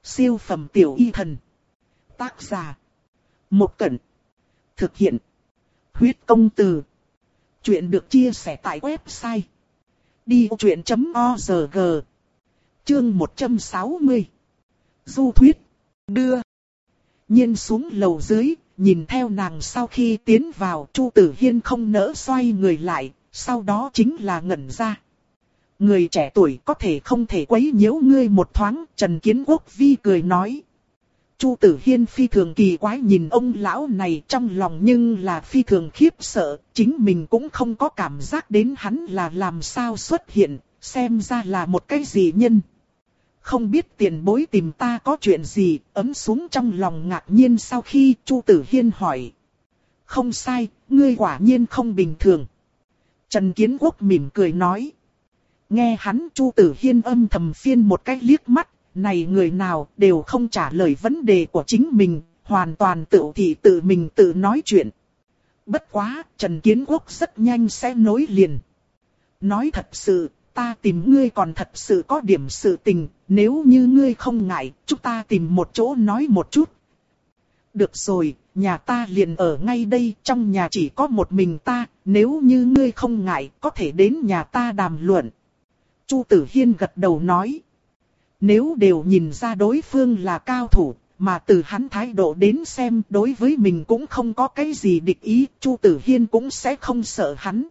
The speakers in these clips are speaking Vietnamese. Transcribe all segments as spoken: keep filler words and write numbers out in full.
Siêu phẩm tiểu y thần. Tác giả. Một Cẩn. Thực hiện. Huyết công từ. Chuyện được chia sẻ tại website đi vô chuyện chấm org. Chương một trăm sáu mươi. Du thuyết. Đưa. Nhiên xuống lầu dưới, nhìn theo nàng sau khi tiến vào, Chu Tử Hiên không nỡ xoay người lại, sau đó chính là ngẩn ra. Người trẻ tuổi có thể không thể quấy nhiễu ngươi một thoáng, Trần Kiến Quốc vi cười nói. Chu Tử Hiên phi thường kỳ quái nhìn ông lão này, trong lòng nhưng là phi thường khiếp sợ, chính mình cũng không có cảm giác đến hắn là làm sao xuất hiện, xem ra là một cái gì nhân. Không biết tiền bối tìm ta có chuyện gì, ấm xuống trong lòng ngạc nhiên sau khi Chu Tử Hiên hỏi. Không sai, ngươi quả nhiên không bình thường. Trần Kiến Quốc mỉm cười nói. Nghe hắn, Chu Tử Hiên âm thầm phiên một cái liếc mắt, này người nào đều không trả lời vấn đề của chính mình, hoàn toàn tự thị tự mình tự nói chuyện. Bất quá, Trần Kiến Quốc rất nhanh sẽ nối liền. Nói thật sự, ta tìm ngươi còn thật sự có điểm sự tình, nếu như ngươi không ngại, chúng ta tìm một chỗ nói một chút. Được rồi, nhà ta liền ở ngay đây, trong nhà chỉ có một mình ta, nếu như ngươi không ngại, có thể đến nhà ta đàm luận. Chu Tử Hiên gật đầu nói. Nếu đều nhìn ra đối phương là cao thủ, mà từ hắn thái độ đến xem đối với mình cũng không có cái gì địch ý, Chu Tử Hiên cũng sẽ không sợ hắn.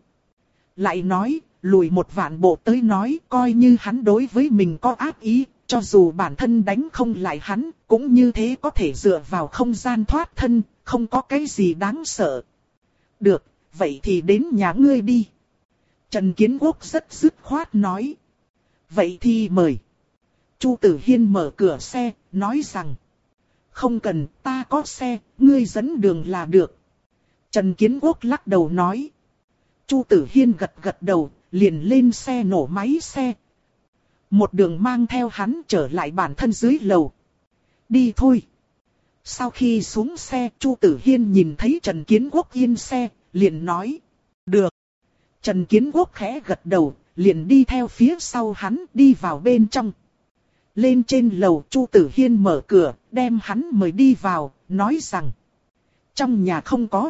Lại nói, lùi một vạn bộ tới nói, coi như hắn đối với mình có ác ý, cho dù bản thân đánh không lại hắn, cũng như thế có thể dựa vào không gian thoát thân, không có cái gì đáng sợ. Được, vậy thì đến nhà ngươi đi. Trần Kiến Quốc rất dứt khoát nói. Vậy thì mời. Chu Tử Hiên mở cửa xe, nói rằng. Không cần, ta có xe, ngươi dẫn đường là được. Trần Kiến Quốc lắc đầu nói. Chu Tử Hiên gật gật đầu, liền lên xe nổ máy xe. Một đường mang theo hắn trở lại bản thân dưới lầu. Đi thôi. Sau khi xuống xe, Chu Tử Hiên nhìn thấy Trần Kiến Quốc yên xe, liền nói. Được. Trần Kiến Quốc khẽ gật đầu, liền đi theo phía sau hắn đi vào bên trong. Lên trên lầu, Chu Tử Hiên mở cửa, đem hắn mời đi vào, nói rằng. Trong nhà không có.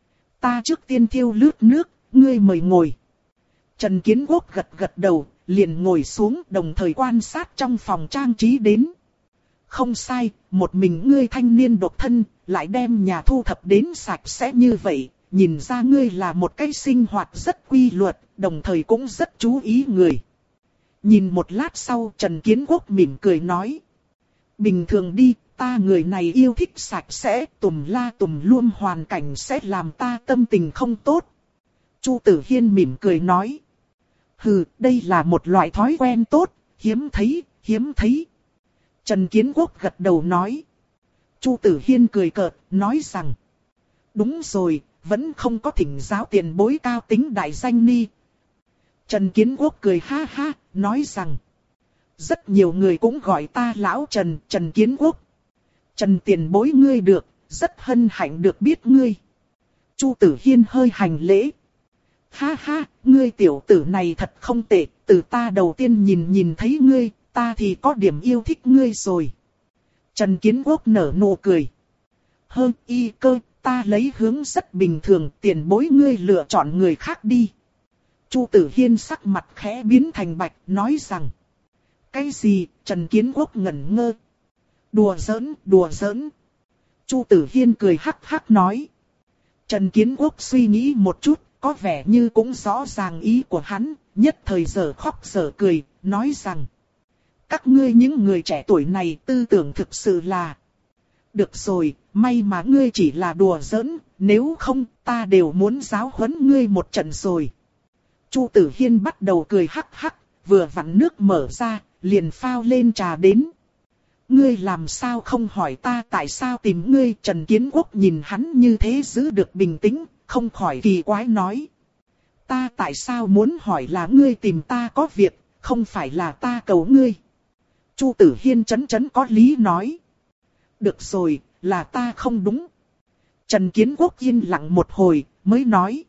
Ta trước tiên thiêu lướt nước, ngươi mời ngồi. Trần Kiến Quốc gật gật đầu, liền ngồi xuống đồng thời quan sát trong phòng trang trí đến. Không sai, một mình ngươi thanh niên độc thân, lại đem nhà thu thập đến sạch sẽ như vậy, nhìn ra ngươi là một cái sinh hoạt rất quy luật, đồng thời cũng rất chú ý người. Nhìn một lát sau, Trần Kiến Quốc mỉm cười nói. Bình thường đi, ta người này yêu thích sạch sẽ, tùm la tùm luôn hoàn cảnh sẽ làm ta tâm tình không tốt. Chu Tử Hiên mỉm cười nói. Hừ, đây là một loại thói quen tốt, hiếm thấy, hiếm thấy. Trần Kiến Quốc gật đầu nói. Chu Tử Hiên cười cợt, nói rằng. Đúng rồi, vẫn không có thỉnh giáo tiền bối cao tính đại danh ni. Trần Kiến Quốc cười ha ha, nói rằng. Rất nhiều người cũng gọi ta lão Trần, Trần Kiến Quốc. Trần tiền bối ngươi được, rất hân hạnh được biết ngươi. Chu Tử Hiên hơi hành lễ. Ha ha, ngươi tiểu tử này thật không tệ, từ ta đầu tiên nhìn nhìn thấy ngươi, ta thì có điểm yêu thích ngươi rồi. Trần Kiến Quốc nở nụ cười. Hơn y cơ, ta lấy hướng rất bình thường, tiền bối ngươi lựa chọn người khác đi. Chu Tử Hiên sắc mặt khẽ biến thành bạch, nói rằng. Cái gì? Trần Kiến Quốc ngẩn ngơ. Đùa giỡn, đùa giỡn. Chu Tử Hiên cười hắc hắc nói. Trần Kiến Quốc suy nghĩ một chút, có vẻ như cũng rõ ràng ý của hắn, nhất thời giờ khóc giờ cười, nói rằng. Các ngươi những người trẻ tuổi này tư tưởng thực sự là. Được rồi, may mà ngươi chỉ là đùa giỡn, nếu không ta đều muốn giáo huấn ngươi một trận rồi. Chu Tử Hiên bắt đầu cười hắc hắc, vừa vặn nước mở ra, liền phao lên trà đến. Ngươi làm sao không hỏi ta tại sao tìm ngươi? Trần Kiến Quốc nhìn hắn như thế giữ được bình tĩnh, không khỏi kỳ quái nói. Ta tại sao muốn hỏi là ngươi tìm ta có việc, không phải là ta cầu ngươi. Chu Tử Hiên chấn chấn có lý nói. Được rồi, là ta không đúng. Trần Kiến Quốc yên lặng một hồi, mới nói.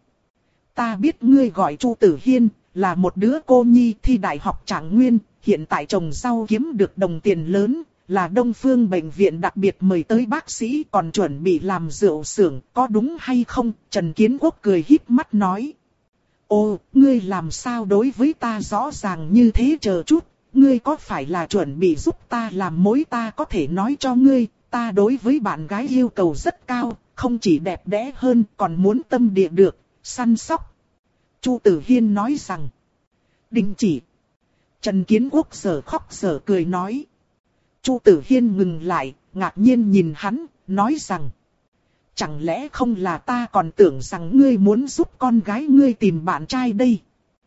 Ta biết ngươi gọi Chu Tử Hiên, là một đứa cô nhi thi đại học Trạng Nguyên, hiện tại trồng rau kiếm được đồng tiền lớn, là Đông Phương bệnh viện đặc biệt mời tới bác sĩ còn chuẩn bị làm rượu xưởng, có đúng hay không? Trần Kiến Quốc cười híp mắt nói. Ồ, ngươi làm sao đối với ta rõ ràng như thế, chờ chút, ngươi có phải là chuẩn bị giúp ta làm mối? Ta có thể nói cho ngươi, ta đối với bạn gái yêu cầu rất cao, không chỉ đẹp đẽ hơn còn muốn tâm địa được, săn sóc. Chu Tử Hiên nói rằng. Đình chỉ. Trần Kiến Quốc giờ khóc giờ cười nói. Chu Tử Hiên ngừng lại, ngạc nhiên nhìn hắn, nói rằng. Chẳng lẽ không là ta còn tưởng rằng ngươi muốn giúp con gái ngươi tìm bạn trai đây.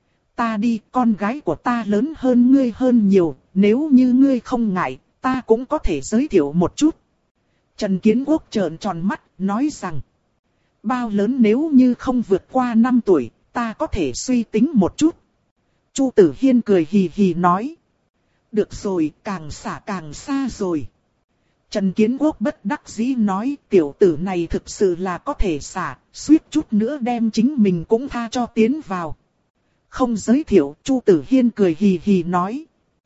Ta đi, con gái của ta lớn hơn ngươi hơn nhiều, nếu như ngươi không ngại, ta cũng có thể giới thiệu một chút. Trần Kiến Quốc trợn tròn mắt, nói rằng. Bao lớn nếu như không vượt qua năm tuổi, ta có thể suy tính một chút. Chu Tử Hiên cười hì hì nói. Được rồi, càng xả càng xa rồi. Trần Kiến Quốc bất đắc dĩ nói, tiểu tử này thực sự là có thể xả, suýt chút nữa đem chính mình cũng tha cho tiến vào. Không giới thiệu, Chu Tử Hiên cười hì hì nói.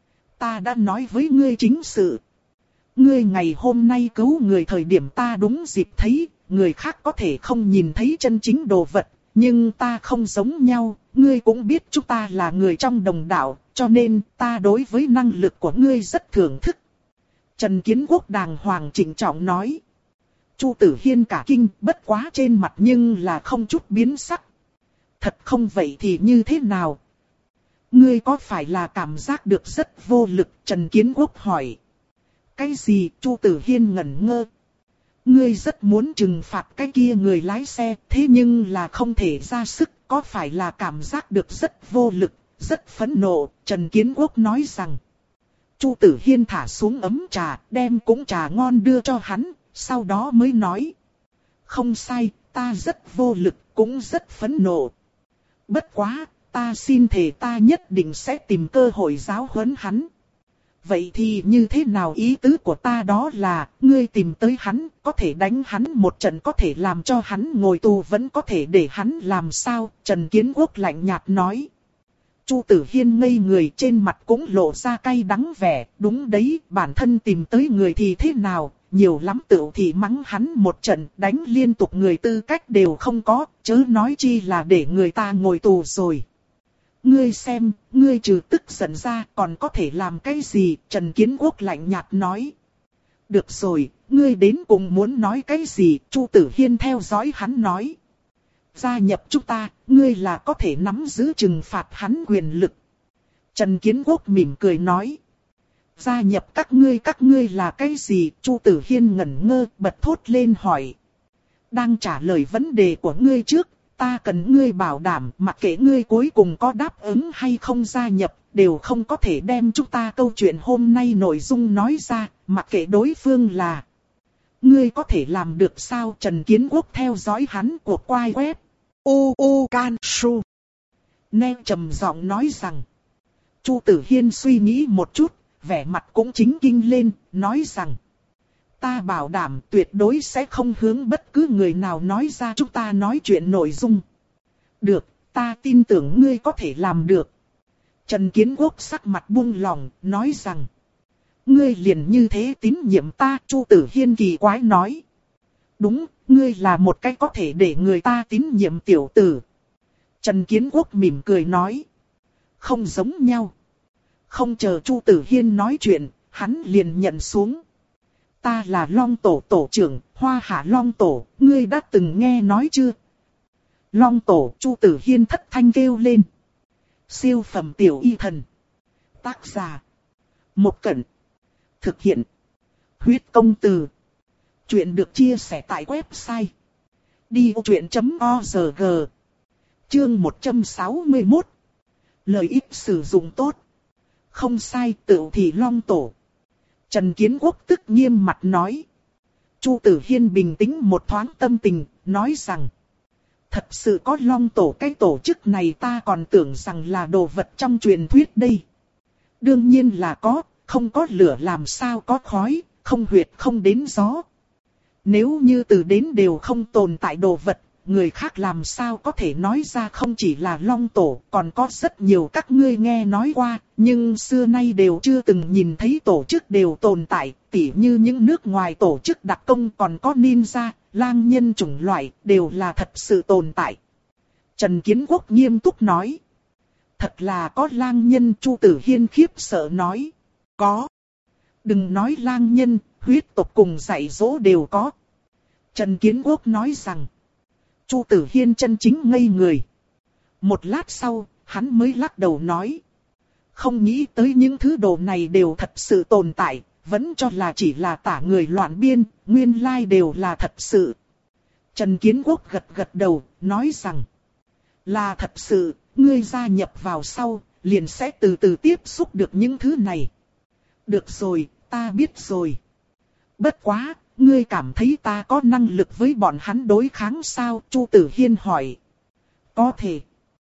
Ta đã nói với ngươi chính sự. Ngươi ngày hôm nay cứu người thời điểm ta đúng dịp thấy, người khác có thể không nhìn thấy chân chính đồ vật, nhưng ta không giống nhau, ngươi cũng biết chúng ta là người trong đồng đạo, cho nên ta đối với năng lực của ngươi rất thưởng thức. Trần Kiến Quốc đàng hoàng trịnh trọng nói. Chu Tử Hiên cả kinh, bất quá trên mặt nhưng là không chút biến sắc. Thật không vậy thì như thế nào? Ngươi có phải là cảm giác được rất vô lực? Trần Kiến Quốc hỏi. Cái gì? Chu Tử Hiên ngẩn ngơ. Ngươi rất muốn trừng phạt cái kia người lái xe, thế nhưng là không thể ra sức, có phải là cảm giác được rất vô lực, rất phẫn nộ? Trần Kiến Quốc nói rằng. Chu Tử Hiên thả xuống ấm trà, đem cũng trà ngon đưa cho hắn, sau đó mới nói. Không sai, ta rất vô lực, cũng rất phẫn nộ. Bất quá, ta xin thề ta nhất định sẽ tìm cơ hội giáo huấn hắn. Vậy thì như thế nào? Ý tứ của ta đó là, ngươi tìm tới hắn, có thể đánh hắn một trận, có thể làm cho hắn ngồi tù, vẫn có thể để hắn làm sao? Trần Kiến Quốc lạnh nhạt nói. Chu Tử Hiên ngây người, trên mặt cũng lộ ra cay đắng vẻ. Đúng đấy, bản thân tìm tới người thì thế nào, nhiều lắm tựu thì mắng hắn một trận, đánh liên tục người tư cách đều không có, chớ nói chi là để người ta ngồi tù rồi. Ngươi xem, ngươi trừ tức giận ra còn có thể làm cái gì? Trần Kiến Quốc lạnh nhạt nói. Được rồi, ngươi đến cùng muốn nói cái gì? Chu Tử Hiên theo dõi hắn nói. Gia nhập chúng ta, ngươi là có thể nắm giữ trừng phạt hắn quyền lực. Trần Kiến Quốc mỉm cười nói. Gia nhập các ngươi, các ngươi là cái gì? Chu Tử Hiên ngẩn ngơ, bật thốt lên hỏi. Đang trả lời vấn đề của ngươi trước, ta cần ngươi bảo đảm, mặc kệ ngươi cuối cùng có đáp ứng hay không gia nhập, đều không có thể đem chúng ta câu chuyện hôm nay nội dung nói ra, mặc kệ đối phương là. Ngươi có thể làm được sao? Trần Kiến Quốc theo dõi hắn của quai web. U U Can Su. Nè trầm giọng nói rằng. Chu Tử Hiên suy nghĩ một chút, vẻ mặt cũng chính kinh lên, nói rằng. Ta bảo đảm tuyệt đối sẽ không hướng bất cứ người nào nói ra chúng ta nói chuyện nội dung. Được, ta tin tưởng ngươi có thể làm được. Trần Kiến Quốc sắc mặt buông lỏng, nói rằng. Ngươi liền như thế tín nhiệm ta? Chu Tử Hiên kỳ quái nói. Đúng, ngươi là một cái có thể để người ta tín nhiệm tiểu tử. Trần Kiến Quốc mỉm cười nói. Không giống nhau. Không chờ Chu Tử Hiên nói chuyện, hắn liền nhận xuống. Ta là Long Tổ Tổ trưởng, Hoa Hạ Long Tổ, ngươi đã từng nghe nói chưa? Long Tổ, Chu Tử Hiên thất thanh kêu lên. Siêu phẩm tiểu y thần. Tác giả. Một Cẩn. Thực hiện. Huyết công từ. Chuyện được chia sẻ tại website. đi vô chuyện chấm org. Chương một trăm sáu mươi mốt. Lợi ích sử dụng tốt. Không sai, tựu thì Long Tổ. Trần Kiến Quốc tức nghiêm mặt nói. Chu Tử Hiên bình tĩnh một thoáng tâm tình, nói rằng. Thật sự có Long Tổ, cái tổ chức này ta còn tưởng rằng là đồ vật trong truyền thuyết đây. Đương nhiên là có, không có lửa làm sao có khói, không huyệt không đến gió. Nếu như từ đến đều không tồn tại đồ vật, người khác làm sao có thể nói ra không chỉ là Long Tổ, còn có rất nhiều các ngươi nghe nói qua, nhưng xưa nay đều chưa từng nhìn thấy tổ chức đều tồn tại, tỉ như những nước ngoài tổ chức đặc công còn có ninja, lang nhân chủng loại, đều là thật sự tồn tại. Trần Kiến Quốc nghiêm túc nói. Thật là có lang nhân, Chu Tử Hiên khiếp sợ nói. Có. Đừng nói lang nhân, huyết tộc cùng dạy dỗ đều có. Trần Kiến Quốc nói rằng. Chu Tử Hiên chân chính ngây người. Một lát sau, hắn mới lắc đầu nói. Không nghĩ tới những thứ đồ này đều thật sự tồn tại, vẫn cho là chỉ là tả người loạn biên, nguyên lai đều là thật sự. Trần Kiến Quốc gật gật đầu, nói rằng. Là thật sự, ngươi gia nhập vào sau, liền sẽ từ từ tiếp xúc được những thứ này. Được rồi, ta biết rồi. Bất quá, ngươi cảm thấy ta có năng lực với bọn hắn đối kháng sao? Chu Tử Hiên hỏi. Có thể.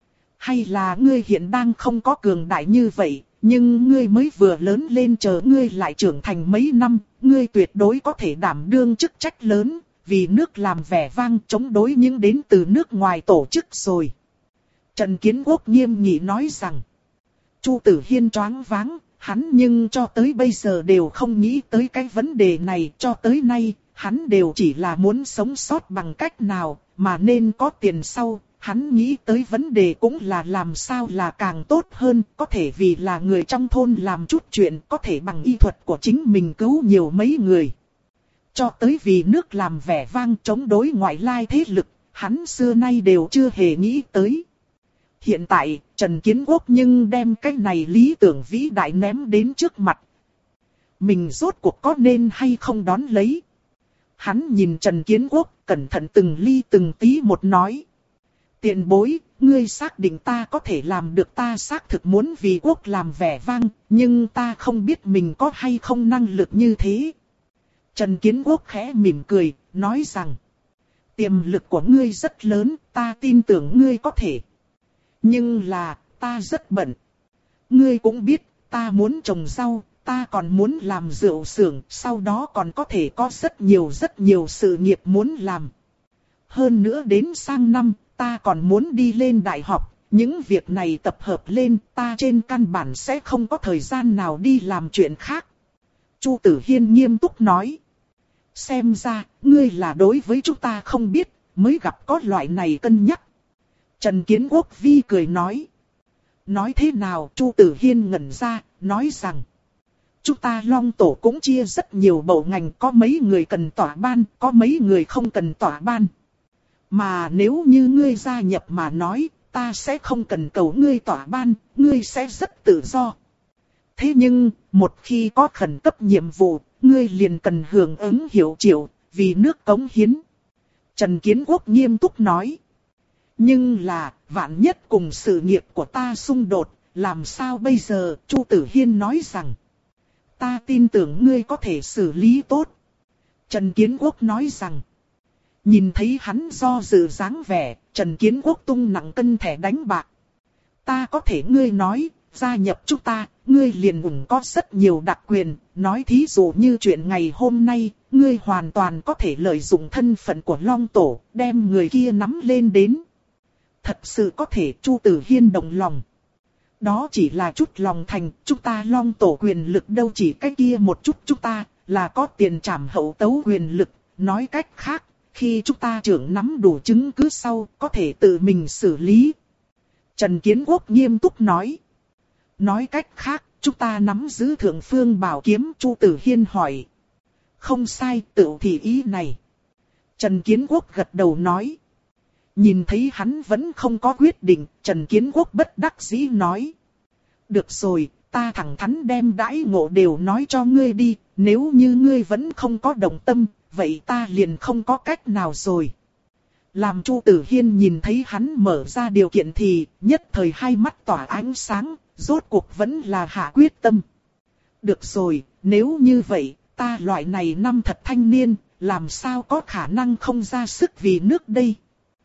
Hay là ngươi hiện đang không có cường đại như vậy, nhưng ngươi mới vừa lớn lên, chờ ngươi lại trưởng thành mấy năm, ngươi tuyệt đối có thể đảm đương chức trách lớn, vì nước làm vẻ vang chống đối những đến từ nước ngoài tổ chức rồi. Trần Kiến Quốc nghiêm nghị nói rằng. Chu Tử Hiên choáng váng, hắn nhưng cho tới bây giờ đều không nghĩ tới cái vấn đề này, cho tới nay, hắn đều chỉ là muốn sống sót bằng cách nào, mà nên có tiền sau, hắn nghĩ tới vấn đề cũng là làm sao là càng tốt hơn, có thể vì là người trong thôn làm chút chuyện, có thể bằng y thuật của chính mình cứu nhiều mấy người. Cho tới vì nước làm vẻ vang chống đối ngoại lai thế lực, hắn xưa nay đều chưa hề nghĩ tới. Hiện tại, Trần Kiến Quốc nhưng đem cái này lý tưởng vĩ đại ném đến trước mặt. Mình rốt cuộc có nên hay không đón lấy? Hắn nhìn Trần Kiến Quốc, cẩn thận từng ly từng tí một nói. Tiền bối, ngươi xác định ta có thể làm được, ta xác thực muốn vì quốc làm vẻ vang, nhưng ta không biết mình có hay không năng lực như thế. Trần Kiến Quốc khẽ mỉm cười, nói rằng. Tiềm lực của ngươi rất lớn, ta tin tưởng ngươi có thể. Nhưng là, ta rất bận. Ngươi cũng biết, ta muốn trồng rau, ta còn muốn làm rượu xưởng, sau đó còn có thể có rất nhiều rất nhiều sự nghiệp muốn làm. Hơn nữa đến sang năm, ta còn muốn đi lên đại học, những việc này tập hợp lên, ta trên căn bản sẽ không có thời gian nào đi làm chuyện khác. Chu Tử Hiên nghiêm túc nói. Xem ra, ngươi là đối với chúng ta không biết, mới gặp có loại này cân nhắc. Trần Kiến Quốc vi cười nói. Nói thế nào? Chu Tử Hiên ngẩn ra, nói rằng. Chúng ta Long Tổ cũng chia rất nhiều bộ ngành, có mấy người cần tỏa ban, có mấy người không cần tỏa ban. Mà nếu như ngươi gia nhập mà nói, ta sẽ không cần cầu ngươi tỏa ban, ngươi sẽ rất tự do. Thế nhưng, một khi có khẩn cấp nhiệm vụ, ngươi liền cần hưởng ứng hiệu triệu, vì nước cống hiến. Trần Kiến Quốc nghiêm túc nói. Nhưng là, vạn nhất cùng sự nghiệp của ta xung đột, làm sao bây giờ? Chu Tử Hiên nói rằng. Ta tin tưởng ngươi có thể xử lý tốt. Trần Kiến Quốc nói rằng. Nhìn thấy hắn do dự dáng vẻ, Trần Kiến Quốc tung nặng cân thẻ đánh bạc. Ta có thể, ngươi nói, gia nhập chúng ta, ngươi liền ủng có rất nhiều đặc quyền, nói thí dụ như chuyện ngày hôm nay, ngươi hoàn toàn có thể lợi dụng thân phận của Long Tổ, đem người kia nắm lên đến. Thật sự có thể. Chu Tử Hiên động lòng. Đó chỉ là chút lòng thành, chúng ta Long Tổ quyền lực đâu chỉ cái kia một chút, chúng ta là có tiền trảm hậu tấu quyền lực, nói cách khác, khi chúng ta trưởng nắm đủ chứng cứ sau, có thể tự mình xử lý. Trần Kiến Quốc nghiêm túc nói. Nói cách khác, chúng ta nắm giữ thượng phương bảo kiếm. Chu Tử Hiên hỏi. Không sai, tự thì ý này. Trần Kiến Quốc gật đầu nói. Nhìn thấy hắn vẫn không có quyết định, Trần Kiến Quốc bất đắc dĩ nói. Được rồi, ta thẳng thắn đem đãi ngộ đều nói cho ngươi đi, nếu như ngươi vẫn không có đồng tâm, vậy ta liền không có cách nào rồi. Làm Chu Tử Hiên nhìn thấy hắn mở ra điều kiện thì nhất thời hai mắt tỏa ánh sáng, rốt cuộc vẫn là hạ quyết tâm. Được rồi, nếu như vậy, ta loại này năm thật thanh niên, làm sao có khả năng không ra sức vì nước đây.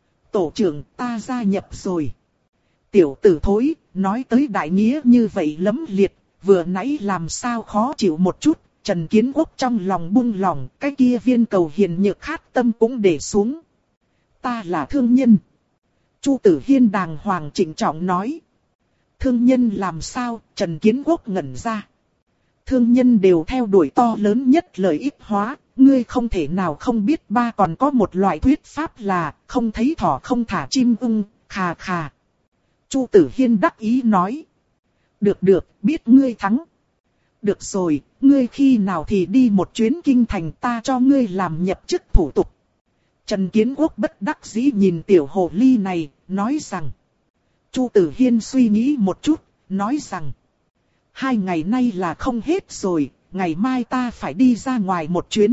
Tổ trưởng, ta gia nhập rồi. Tiểu tử thối, nói tới đại nghĩa như vậy lấm liệt, vừa nãy làm sao khó chịu một chút. Trần Kiến Quốc trong lòng buông lỏng, cái kia viên cầu hiền nhược khát tâm cũng để xuống. ta là thương nhân. Chu Tử Hiên đàng hoàng trịnh trọng nói. Thương nhân làm sao? Trần Kiến Quốc ngẩn ra. Thương nhân đều theo đuổi to lớn nhất lợi ích hóa, ngươi không thể nào không biết ba còn có một loại thuyết pháp là không thấy thỏ không thả chim ưng, khà khà. Chu Tử Hiên đắc ý nói. Được được, biết ngươi thắng. Được rồi, ngươi khi nào thì đi một chuyến kinh thành ta cho ngươi làm nhập chức thủ tục. Trần Kiến Quốc bất đắc dĩ nhìn tiểu hồ ly này, nói rằng. Chu Tử Hiên suy nghĩ một chút, nói rằng. Hai ngày nay là không hết rồi, ngày mai ta phải đi ra ngoài một chuyến.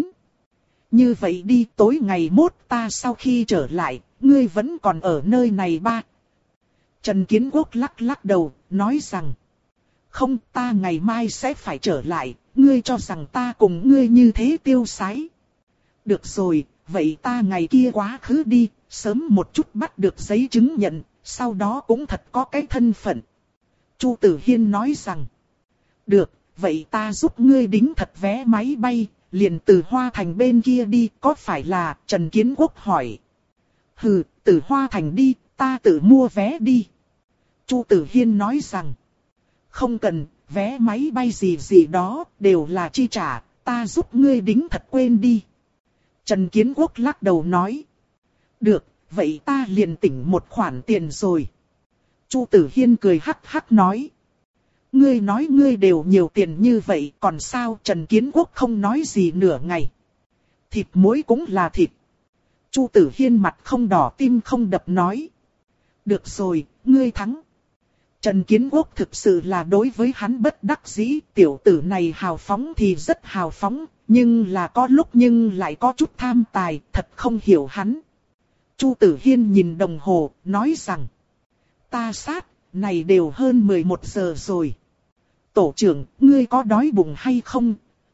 Như vậy đi, tối ngày mốt ta sau khi trở lại, ngươi vẫn còn ở nơi này ba. Trần Kiến Quốc lắc lắc đầu, nói rằng. Không, ta ngày mai sẽ phải trở lại, ngươi cho rằng ta cùng ngươi như thế tiêu sái. Được rồi, vậy ta ngày kia quá khứ đi, sớm một chút bắt được giấy chứng nhận, sau đó cũng thật có cái thân phận. Chu Tử Hiên nói rằng. Được, vậy ta giúp ngươi đính thật vé máy bay, liền từ Hoa Thành bên kia đi, có phải là? Trần Kiến Quốc hỏi. Hừ, từ Hoa Thành đi, ta tự mua vé đi. Chu Tử Hiên nói rằng. Không cần, vé máy bay gì gì đó, đều là chi trả, ta giúp ngươi đính thật quên đi. Trần Kiến Quốc lắc đầu nói. Được, vậy ta liền tỉnh một khoản tiền rồi. Chu Tử Hiên cười hắc hắc nói. Ngươi nói ngươi đều nhiều tiền như vậy, còn sao? Trần Kiến Quốc không nói gì nửa ngày. Thịt muối cũng là thịt. Chu Tử Hiên mặt không đỏ tim không đập nói. Được rồi, ngươi thắng. Trần Kiến Quốc thực sự là đối với hắn bất đắc dĩ, tiểu tử này hào phóng thì rất hào phóng, nhưng là có lúc nhưng lại có chút tham tài, thật không hiểu hắn. Chu Tử Hiên nhìn đồng hồ, nói rằng. Ta sát, này đều hơn mười một giờ rồi. Tổ trưởng, ngươi có đói bụng hay không?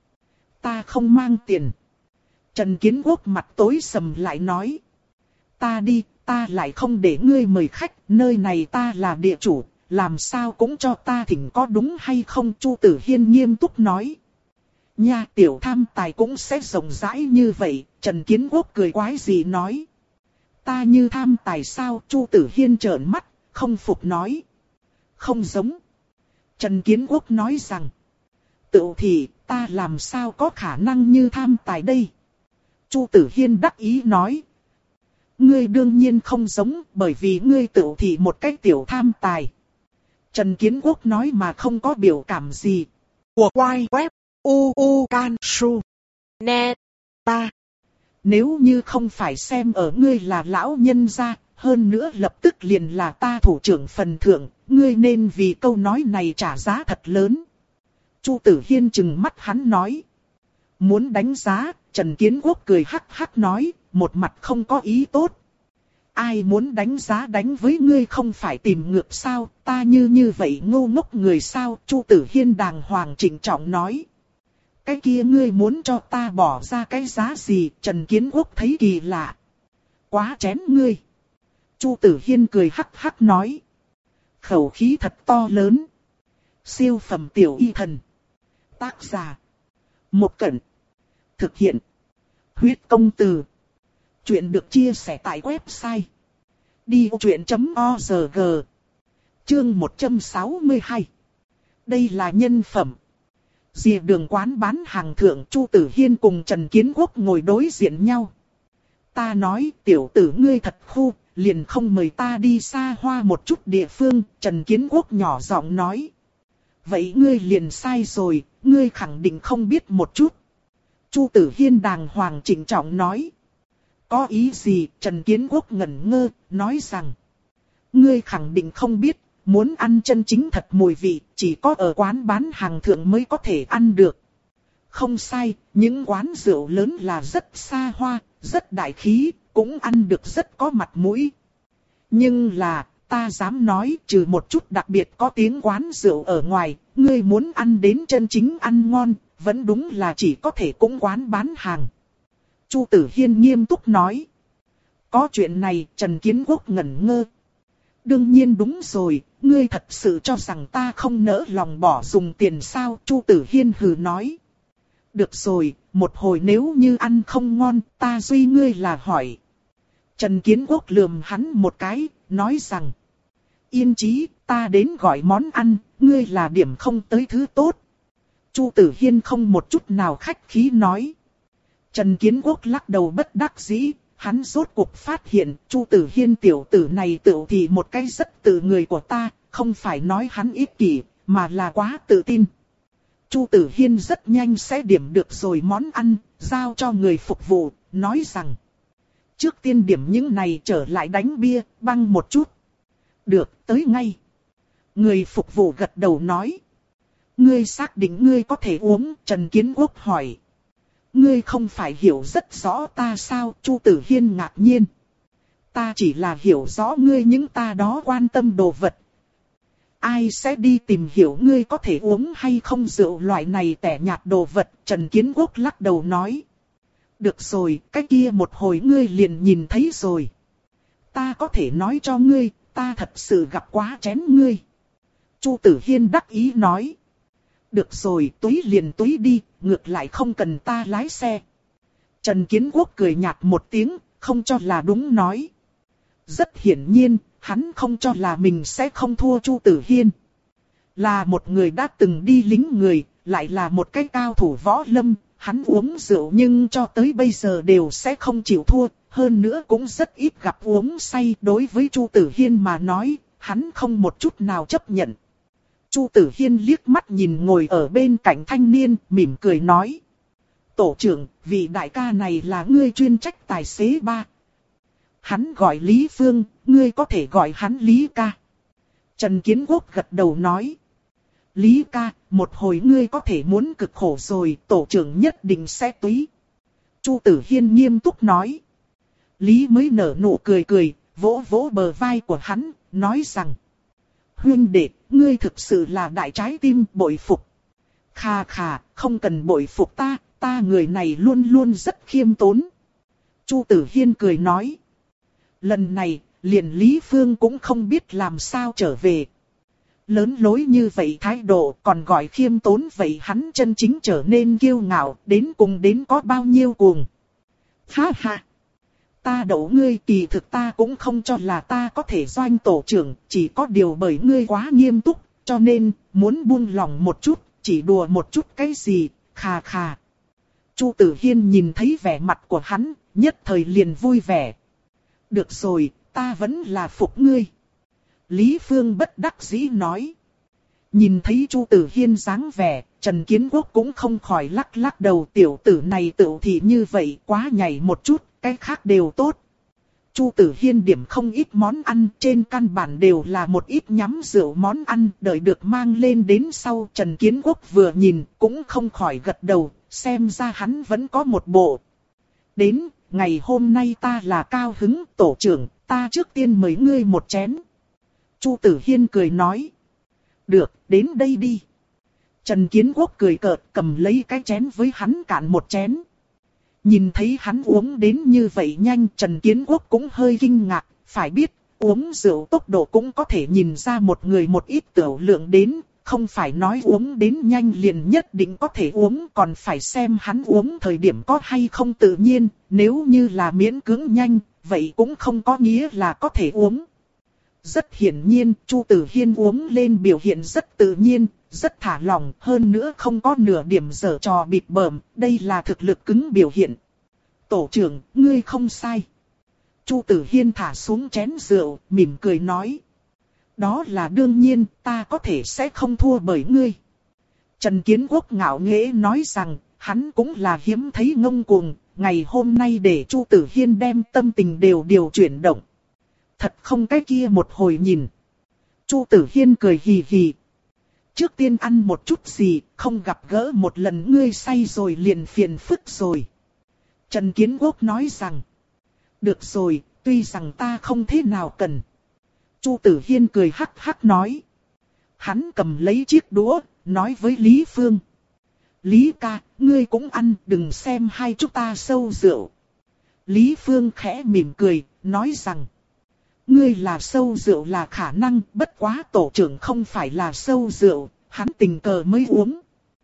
Ta không mang tiền. Trần Kiến Quốc mặt tối sầm lại nói. Ta đi, ta lại không để ngươi mời khách, nơi này ta là địa chủ, làm sao cũng cho ta thỉnh có đúng hay không? Chu Tử Hiên nghiêm túc nói. Nha, tiểu tham tài cũng sẽ rộng rãi như vậy, Trần Kiến Quốc cười quái gì nói. Ta như tham tài sao? Chu Tử Hiên trợn mắt, không phục nói. Không giống. Trần Kiến Quốc nói rằng. Tự thì, ta làm sao có khả năng như tham tài đây? Chu Tử Hiên đắc ý nói. Ngươi đương nhiên không giống, bởi vì ngươi tự thì một cách tiểu tham tài. Trần Kiến Quốc nói mà không có biểu cảm gì. Của quay web, u u can su, net, ta. Nếu như không phải xem ở ngươi là lão nhân gia, hơn nữa lập tức liền là ta thủ trưởng phần thưởng, ngươi nên vì câu nói này trả giá thật lớn. Chu Tử Hiên trừng mắt hắn nói. Muốn đánh giá, Trần Kiến Quốc cười hắc hắc nói, một mặt không có ý tốt. Ai muốn đánh giá đánh với ngươi không phải tìm ngược sao, ta như như vậy ngu ngốc người sao? Chu Tử Hiên đàng hoàng trịnh trọng nói. Cái kia ngươi muốn cho ta bỏ ra cái giá gì? Trần Kiến Quốc thấy kỳ lạ. Quá chén ngươi. Chu Tử Hiên cười hắc hắc nói. Khẩu khí thật to lớn. Siêu phẩm tiểu y thần. Tác giả. Một Cẩn. Thực hiện. Huyết công từ. Chuyện được chia sẻ tại website. đi ô chuyện chấm org. Chương một trăm sáu mươi hai. Đây là nhân phẩm. Dìa đường quán bán hàng thượng, Chu Tử Hiên cùng Trần Kiến Quốc ngồi đối diện nhau. Ta nói tiểu tử ngươi thật khu, liền không mời ta đi xa hoa một chút địa phương. Trần Kiến Quốc nhỏ giọng nói. Vậy ngươi liền sai rồi, ngươi khẳng định không biết một chút. Chu Tử Hiên đàng hoàng trịnh trọng nói. Có ý gì? Trần Kiến Quốc ngẩn ngơ, nói rằng. Ngươi khẳng định không biết, muốn ăn chân chính thật mùi vị, chỉ có ở quán bán hàng thượng mới có thể ăn được. Không sai, những quán rượu lớn là rất xa hoa, rất đại khí, cũng ăn được rất có mặt mũi. Nhưng là, ta dám nói, trừ một chút đặc biệt có tiếng quán rượu ở ngoài, ngươi muốn ăn đến chân chính ăn ngon, vẫn đúng là chỉ có thể cũng quán bán hàng. Chu Tử Hiên nghiêm túc nói. Có chuyện này, Trần Kiến Quốc ngẩn ngơ. Đương nhiên đúng rồi, ngươi thật sự cho rằng ta không nỡ lòng bỏ dùng tiền sao? Chu Tử Hiên hừ nói. Được rồi, một hồi nếu như ăn không ngon, ta duy ngươi là hỏi. Trần Kiến Quốc lườm hắn một cái, nói rằng. Yên chí, ta đến gọi món ăn, ngươi là điểm không tới thứ tốt. Chu Tử Hiên không một chút nào khách khí nói. Trần Kiến Quốc lắc đầu bất đắc dĩ, hắn rốt cuộc phát hiện Chu Tử Hiên tiểu tử này tự thì một cái rất tự người của ta, không phải nói hắn ích kỷ, mà là quá tự tin. Chu Tử Hiên rất nhanh sẽ điểm được rồi món ăn, giao cho người phục vụ, nói rằng. Trước tiên điểm những này trở lại đánh bia, băng một chút. Được, tới ngay. Người phục vụ gật đầu nói. Ngươi xác định ngươi có thể uống, Trần Kiến Quốc hỏi. Ngươi không phải hiểu rất rõ ta sao, Chu Tử Hiên ngạc nhiên. Ta chỉ là hiểu rõ ngươi những ta đó quan tâm đồ vật. Ai sẽ đi tìm hiểu ngươi có thể uống hay không rượu loại này tẻ nhạt đồ vật, Trần Kiến Quốc lắc đầu nói. Được rồi, cái kia một hồi ngươi liền nhìn thấy rồi. Ta có thể nói cho ngươi, ta thật sự gặp quá chén ngươi. Chu Tử Hiên đắc ý nói. Được rồi, túi liền túi đi, ngược lại không cần ta lái xe. Trần Kiến Quốc cười nhạt một tiếng, không cho là đúng nói. Rất hiển nhiên, hắn không cho là mình sẽ không thua Chu Tử Hiên. Là một người đã từng đi lính người, lại là một cái cao thủ võ lâm, hắn uống rượu nhưng cho tới bây giờ đều sẽ không chịu thua, hơn nữa cũng rất ít gặp uống say. Đối với Chu Tử Hiên mà nói, hắn không một chút nào chấp nhận. Chu Tử Hiên liếc mắt nhìn ngồi ở bên cạnh thanh niên, mỉm cười nói. Tổ trưởng, vị đại ca này là ngươi chuyên trách tài xế ba. Hắn gọi Lý Phương, ngươi có thể gọi hắn Lý ca. Trần Kiến Quốc gật đầu nói. Lý ca, một hồi ngươi có thể muốn cực khổ rồi, tổ trưởng nhất định sẽ túy. Chu Tử Hiên nghiêm túc nói. Lý mới nở nụ cười cười, vỗ vỗ bờ vai của hắn, nói rằng. Huynh đệ, ngươi thực sự là đại trái tim bội phục. Khà khà, không cần bội phục ta, ta người này luôn luôn rất khiêm tốn. Chu Tử Hiên cười nói. Lần này, liền Lý Phương cũng không biết làm sao trở về. Lớn lối như vậy thái độ còn gọi khiêm tốn vậy hắn chân chính trở nên kiêu ngạo, đến cùng đến có bao nhiêu cuồng. Ha ha! Ta đổ ngươi kỳ thực ta cũng không cho là ta có thể doanh tổ trưởng, chỉ có điều bởi ngươi quá nghiêm túc, cho nên muốn buông lòng một chút, chỉ đùa một chút cái gì, khà khà. Chu Tử Hiên nhìn thấy vẻ mặt của hắn, nhất thời liền vui vẻ. Được rồi, ta vẫn là phục ngươi. Lý Phương bất đắc dĩ nói. Nhìn thấy Chu Tử Hiên dáng vẻ, Trần Kiến Quốc cũng không khỏi lắc lắc đầu, tiểu tử này tự thị như vậy quá nhảy một chút, cái khác đều tốt. Chu Tử Hiên điểm không ít món ăn, trên căn bản đều là một ít nhắm rượu món ăn, đợi được mang lên đến sau. Trần Kiến Quốc vừa nhìn, cũng không khỏi gật đầu, xem ra hắn vẫn có một bộ. Đến, ngày hôm nay ta là cao hứng, tổ trưởng, ta trước tiên mời ngươi một chén. Chu Tử Hiên cười nói. Được, đến đây đi. Trần Kiến Quốc cười cợt, cầm lấy cái chén với hắn cạn một chén. Nhìn thấy hắn uống đến như vậy nhanh, Trần Kiến Quốc cũng hơi kinh ngạc, phải biết, uống rượu tốc độ cũng có thể nhìn ra một người một ít tiểu lượng đến, không phải nói uống đến nhanh liền nhất định có thể uống, còn phải xem hắn uống thời điểm có hay không tự nhiên, nếu như là miễn cưỡng nhanh, vậy cũng không có nghĩa là có thể uống. Rất hiển nhiên, Chu Tử Hiên uống lên biểu hiện rất tự nhiên, rất thả lỏng, hơn nữa không có nửa điểm giở trò bịp bợm, đây là thực lực cứng biểu hiện. Tổ trưởng, ngươi không sai. Chu Tử Hiên thả xuống chén rượu, mỉm cười nói. Đó là đương nhiên, ta có thể sẽ không thua bởi ngươi. Trần Kiến Quốc ngạo nghễ nói rằng, hắn cũng là hiếm thấy ngông cuồng, ngày hôm nay để Chu Tử Hiên đem tâm tình đều điều chuyển động. Thật không cái kia một hồi nhìn. Chu Tử Hiên cười hì hì. Trước tiên ăn một chút gì, không gặp gỡ một lần ngươi say rồi liền phiền phức rồi. Trần Kiến Quốc nói rằng. Được rồi, tuy rằng ta không thế nào cần. Chu Tử Hiên cười hắc hắc nói. Hắn cầm lấy chiếc đũa, nói với Lý Phương. Lý ca, ngươi cũng ăn, đừng xem hai chúng ta sâu rượu. Lý Phương khẽ mỉm cười, nói rằng. Ngươi là sâu rượu là khả năng, bất quá tổ trưởng không phải là sâu rượu, hắn tình cờ mới uống.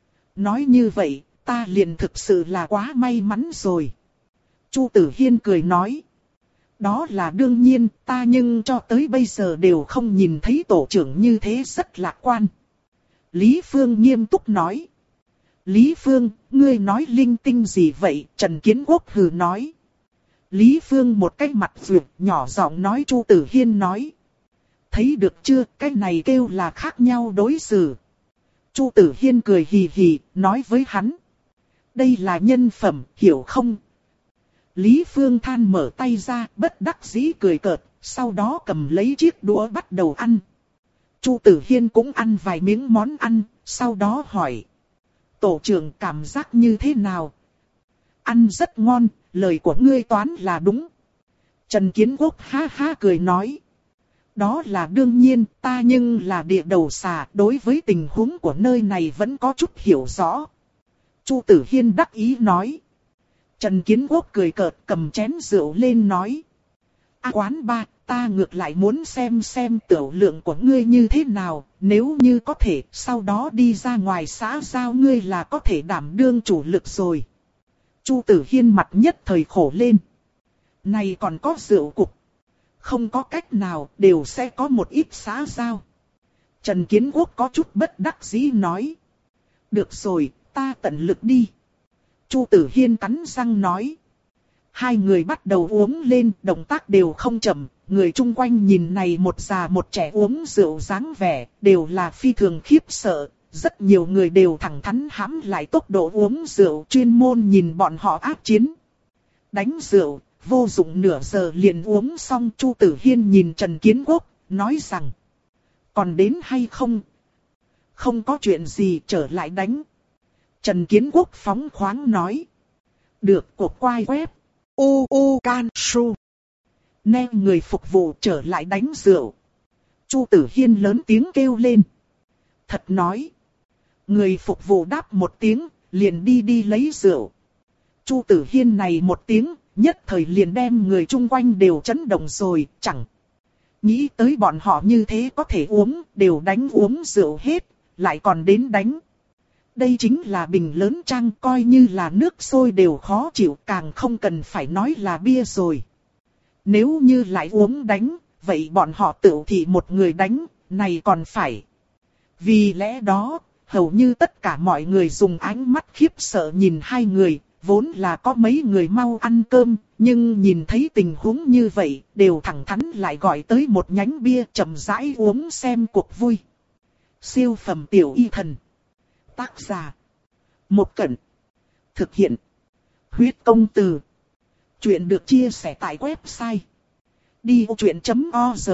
Nói như vậy, ta liền thực sự là quá may mắn rồi. Chu Tử Hiên cười nói. Đó là đương nhiên, ta nhưng cho tới bây giờ đều không nhìn thấy tổ trưởng như thế rất lạc quan. Lý Phương nghiêm túc nói. Lý Phương, ngươi nói linh tinh gì vậy? Trần Kiến Quốc hừ nói. Lý Phương một cái mặt vượt nhỏ giọng nói. Chu Tử Hiên nói. Thấy được chưa, cái này kêu là khác nhau đối xử. Chu Tử Hiên cười hì hì, nói với hắn. Đây là nhân phẩm, hiểu không? Lý Phương than mở tay ra, bất đắc dĩ cười cợt, sau đó cầm lấy chiếc đũa bắt đầu ăn. Chu Tử Hiên cũng ăn vài miếng món ăn, sau đó hỏi. Tổ trưởng cảm giác như thế nào? Ăn rất ngon, lời của ngươi toán là đúng. Trần Kiến Quốc ha ha cười nói. Đó là đương nhiên, ta nhưng là địa đầu xà, đối với tình huống của nơi này vẫn có chút hiểu rõ. Chu Tử Hiên đắc ý nói. Trần Kiến Quốc cười cợt cầm chén rượu lên nói. À, quán ba, ta ngược lại muốn xem xem tiểu lượng của ngươi như thế nào, nếu như có thể, sau đó đi ra ngoài xã giao ngươi là có thể đảm đương chủ lực rồi. Chu Tử Hiên mặt nhất thời khổ lên. Này còn có rượu cục. Không có cách nào, đều sẽ có một ít xã giao. Trần Kiến Quốc có chút bất đắc dĩ nói. Được rồi, ta tận lực đi. Chu Tử Hiên cắn răng nói. Hai người bắt đầu uống lên, động tác đều không chậm. Người chung quanh nhìn này một già một trẻ uống rượu dáng vẻ, đều là phi thường khiếp sợ. Rất nhiều người đều thẳng thắn hãm lại tốc độ uống rượu, chuyên môn nhìn bọn họ ác chiến. Đánh rượu, vô dụng nửa giờ liền uống xong. Chu Tử Hiên nhìn Trần Kiến Quốc, nói rằng. Còn đến hay không? Không có chuyện gì, trở lại đánh. Trần Kiến Quốc phóng khoáng nói. Được, cuộc quay web. U U Can Su. Nè người phục vụ trở lại đánh rượu. Chu Tử Hiên lớn tiếng kêu lên. Thật nói. Người phục vụ đáp một tiếng, liền đi đi lấy rượu. Chu Tử Hiên này một tiếng, nhất thời liền đem người chung quanh đều chấn động rồi, chẳng. Nghĩ tới bọn họ như thế có thể uống, đều đánh uống rượu hết, lại còn đến đánh. Đây chính là bình lớn trang, coi như là nước sôi đều khó chịu, càng không cần phải nói là bia rồi. Nếu như lại uống đánh, vậy bọn họ tự thị một người đánh, này còn phải. Vì lẽ đó, hầu như tất cả mọi người dùng ánh mắt khiếp sợ nhìn hai người, vốn là có mấy người mau ăn cơm, nhưng nhìn thấy tình huống như vậy, đều thẳng thắn lại gọi tới một nhánh bia chậm rãi uống xem cuộc vui. Siêu phẩm tiểu y thần. Tác giả. Một Cẩn. Thực hiện. Huyết công từ. Chuyện được chia sẻ tại website. đi vô chuyện chấm org.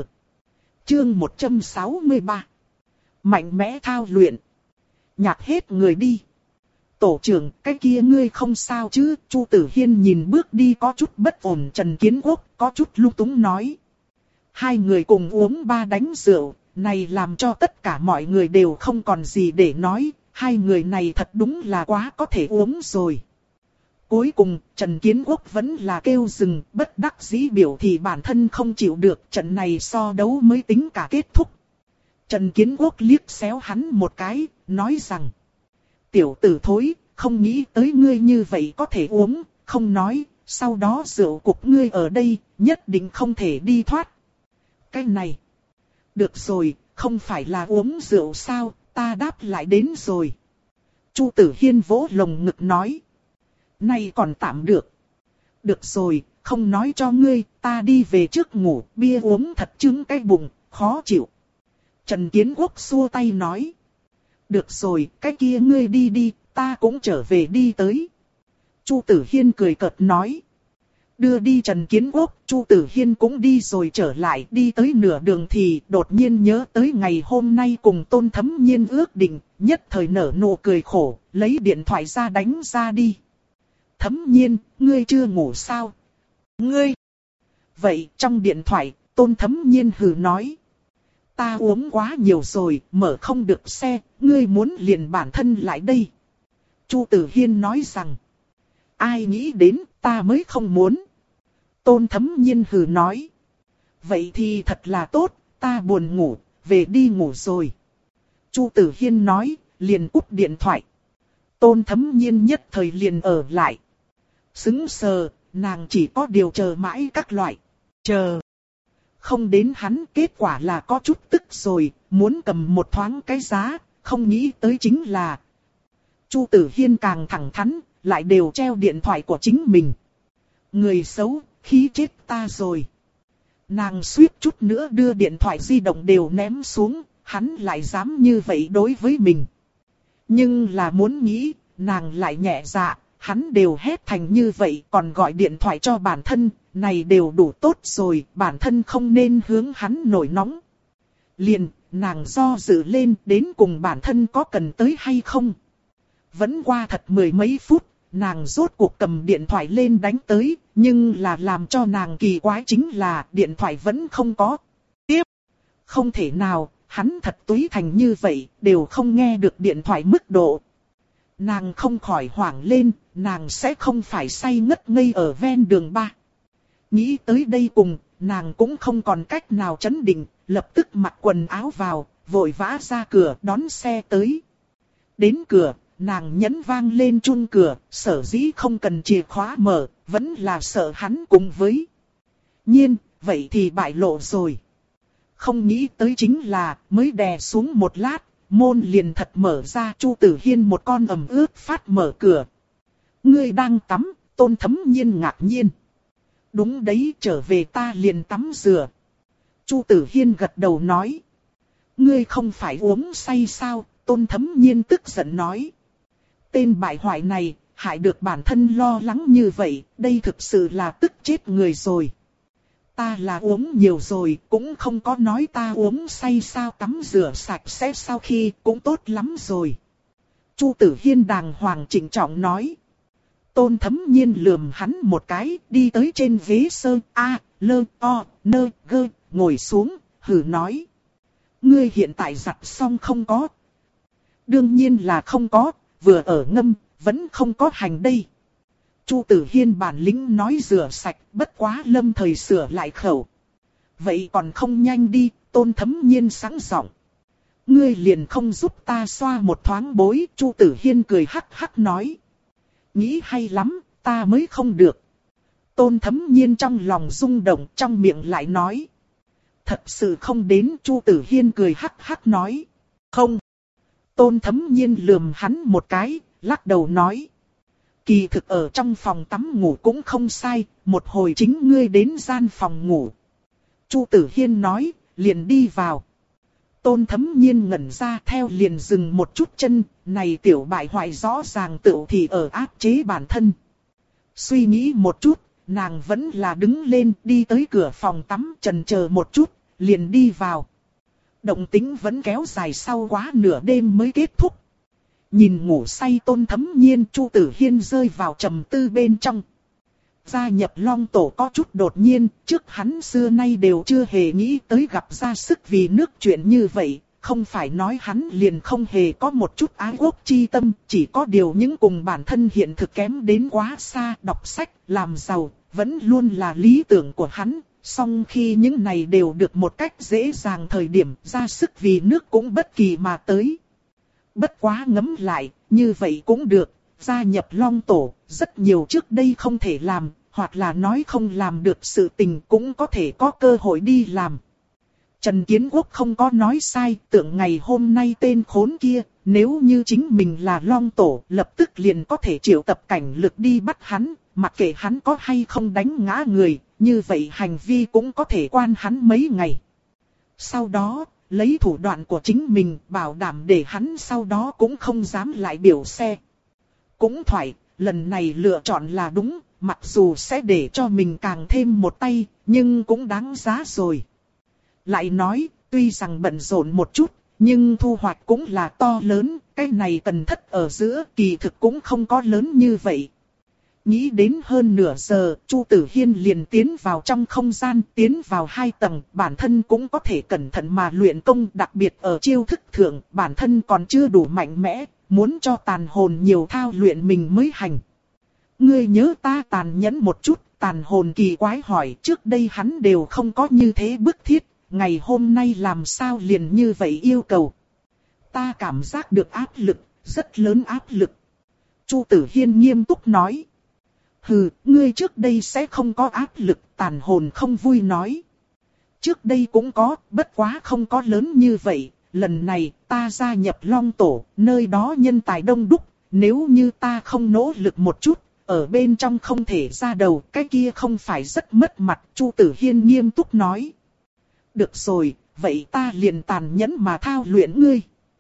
Chương một trăm sáu mươi ba. Mạnh mẽ thao luyện. Nhạc hết người đi. Tổ trưởng, cái kia ngươi không sao chứ? Chu Tử Hiên nhìn bước đi có chút bất ổn Trần Kiến Quốc, có chút lung túng nói. Hai người cùng uống ba đánh rượu, này làm cho tất cả mọi người đều không còn gì để nói. Hai người này thật đúng là quá có thể uống rồi. Cuối cùng, Trần Kiến Quốc vẫn là kêu dừng, bất đắc dĩ biểu thì bản thân không chịu được, trận này so đấu mới tính cả kết thúc. Trần Kiến Quốc liếc xéo hắn một cái, nói rằng. Tiểu tử thối, không nghĩ tới ngươi như vậy có thể uống, không nói, sau đó rượu cục ngươi ở đây, nhất định không thể đi thoát. Cái này. Được rồi, không phải là uống rượu sao, ta đáp lại đến rồi. Chu Tử Hiên vỗ lồng ngực nói. Này còn tạm được. Được rồi, không nói cho ngươi, ta đi về trước ngủ, bia uống thật trứng cái bụng, khó chịu. Trần Kiến Quốc xua tay nói. Được rồi, cái kia ngươi đi đi, ta cũng trở về đi tới. Chu Tử Hiên cười cợt nói. Đưa đi Trần Kiến Quốc, Chu Tử Hiên cũng đi rồi trở lại, đi tới nửa đường thì đột nhiên nhớ tới ngày hôm nay cùng Tôn Thấm Nhiên ước định, nhất thời nở nụ cười khổ, lấy điện thoại ra đánh ra đi. Thấm Nhiên, ngươi chưa ngủ sao? Ngươi! Vậy trong điện thoại, Tôn Thấm Nhiên hừ nói. Ta uống quá nhiều rồi, mở không được xe, ngươi muốn liền bản thân lại đây. Chu Tử Hiên nói rằng. Ai nghĩ đến, ta mới không muốn. Tôn Thấm Nhiên hừ nói. Vậy thì thật là tốt, ta buồn ngủ, về đi ngủ rồi. Chu Tử Hiên nói, liền cúp điện thoại. Tôn Thấm Nhiên nhất thời liền ở lại. Sững sờ, nàng chỉ có điều chờ mãi các loại. Chờ. Không đến hắn, kết quả là có chút tức rồi, muốn cầm một thoáng cái giá, không nghĩ tới chính là. Chu Tử Hiên càng thẳng thắn, lại đều treo điện thoại của chính mình. Người xấu, khí chết ta rồi. Nàng suýt chút nữa đưa điện thoại di động đều ném xuống, hắn lại dám như vậy đối với mình. Nhưng là muốn nghĩ, nàng lại nhẹ dạ, hắn đều hét thành như vậy còn gọi điện thoại cho bản thân, này đều đủ tốt rồi, bản thân không nên hướng hắn nổi nóng. Liền, nàng do dự lên đến cùng bản thân có cần tới hay không. Vẫn qua thật mười mấy phút, nàng rốt cuộc cầm điện thoại lên đánh tới, nhưng là làm cho nàng kỳ quái chính là điện thoại vẫn không có. Tiếp, không thể nào, hắn thật túi thành như vậy, đều không nghe được điện thoại mức độ. Nàng không khỏi hoảng lên, nàng sẽ không phải say ngất ngây ở ven đường ba. Nghĩ tới đây cùng, nàng cũng không còn cách nào trấn định, lập tức mặc quần áo vào, vội vã ra cửa đón xe tới. Đến cửa, nàng nhấn vang lên chuông cửa, sở dĩ không cần chìa khóa mở, vẫn là sợ hắn cùng với. Nhiên, vậy thì bại lộ rồi. Không nghĩ tới chính là, mới đè xuống một lát, môn liền thật mở ra. Chu Tử Hiên một con ẩm ướt phát mở cửa. Ngươi đang tắm, Tôn Thấm Nhiên ngạc nhiên. Đúng đấy, trở về ta liền tắm rửa. Chu Tử Hiên gật đầu nói. Ngươi không phải uống say sao? Tôn Thấm Nhiên tức giận nói. Tên bại hoại này, hại được bản thân lo lắng như vậy, đây thực sự là tức chết người rồi. Ta là uống nhiều rồi, cũng không có nói ta uống say sao, tắm rửa sạch sẽ sau khi cũng tốt lắm rồi. Chu Tử Hiên đàng hoàng trịnh trọng nói. Tôn Thấm Nhiên lườm hắn một cái, đi tới trên ghế sơ, a, lơ, o, nơ, gơ, ngồi xuống, hừ nói. Ngươi hiện tại giặt xong không có? Đương nhiên là không có, vừa ở ngâm, vẫn không có hành đây. Chu Tử Hiên bản lĩnh nói rửa sạch, bất quá lâm thời sửa lại khẩu. Vậy còn không nhanh đi, Tôn Thấm Nhiên sẵn giọng. Ngươi liền không giúp ta xoa một thoáng bối, Chu Tử Hiên cười hắc hắc nói. Nghĩ hay lắm, ta mới không được. Tôn Thấm Nhiên trong lòng rung động, trong miệng lại nói. Thật sự không đến, Chu Tử Hiên cười hắc hắc nói. Không. Tôn Thấm Nhiên lườm hắn một cái, lắc đầu nói. Kỳ thực ở trong phòng tắm ngủ cũng không sai, một hồi chính ngươi đến gian phòng ngủ. Chu Tử Hiên nói, liền đi vào. Tôn Thấm Nhiên ngẩn ra theo liền dừng một chút chân, này tiểu bại hoại rõ ràng tựu thì ở áp chế bản thân. Suy nghĩ một chút, nàng vẫn là đứng lên đi tới cửa phòng tắm chần chờ một chút, liền đi vào. Động tĩnh vẫn kéo dài sau quá nửa đêm mới kết thúc. Nhìn ngủ say Tôn Thấm Nhiên, Chu Tử Hiên rơi vào trầm tư bên trong. Gia nhập Long Tổ có chút đột nhiên, trước hắn xưa nay đều chưa hề nghĩ tới gặp ra sức vì nước chuyện như vậy. Không phải nói hắn liền không hề có một chút ái quốc chi tâm, chỉ có điều những cùng bản thân hiện thực kém đến quá xa, đọc sách, làm giàu, vẫn luôn là lý tưởng của hắn. Song khi những này đều được một cách dễ dàng thời điểm ra sức vì nước cũng bất kỳ mà tới. Bất quá ngẫm lại, như vậy cũng được, gia nhập Long Tổ, rất nhiều trước đây không thể làm, hoặc là nói không làm được sự tình cũng có thể có cơ hội đi làm. Trần Kiến Quốc không có nói sai, tưởng ngày hôm nay tên khốn kia, nếu như chính mình là Long Tổ, lập tức liền có thể triệu tập cảnh lực đi bắt hắn, mặc kệ hắn có hay không đánh ngã người, như vậy hành vi cũng có thể quan hắn mấy ngày. Sau đó, lấy thủ đoạn của chính mình bảo đảm để hắn sau đó cũng không dám lại biểu xe. Cũng thoải, lần này lựa chọn là đúng, mặc dù sẽ để cho mình càng thêm một tay, nhưng cũng đáng giá rồi. Lại nói, tuy rằng bận rộn một chút, nhưng thu hoạch cũng là to lớn, cái này Tần Thất ở giữa kỳ thực cũng không có lớn như vậy. Nghĩ đến hơn nửa giờ, Chu Tử Hiên liền tiến vào trong không gian, tiến vào hai tầng, bản thân cũng có thể cẩn thận mà luyện công, đặc biệt ở chiêu thức thượng, bản thân còn chưa đủ mạnh mẽ, muốn cho tàn hồn nhiều thao luyện mình mới hành. Ngươi nhớ ta tàn nhẫn một chút, tàn hồn kỳ quái hỏi, trước đây hắn đều không có như thế bức thiết, ngày hôm nay làm sao liền như vậy yêu cầu. Ta cảm giác được áp lực, rất lớn áp lực. Chu Tử Hiên nghiêm túc nói. Hừ, ngươi trước đây sẽ không có áp lực, Tàn Hồn không vui nói. Trước đây cũng có, bất quá không có lớn như vậy, lần này ta gia nhập Long Tổ, nơi đó nhân tài đông đúc, nếu như ta không nỗ lực một chút, ở bên trong không thể ra đầu, cái kia không phải rất mất mặt, Chu Tử Hiên nghiêm túc nói. Được rồi, vậy ta liền tàn nhẫn mà thao luyện ngươi.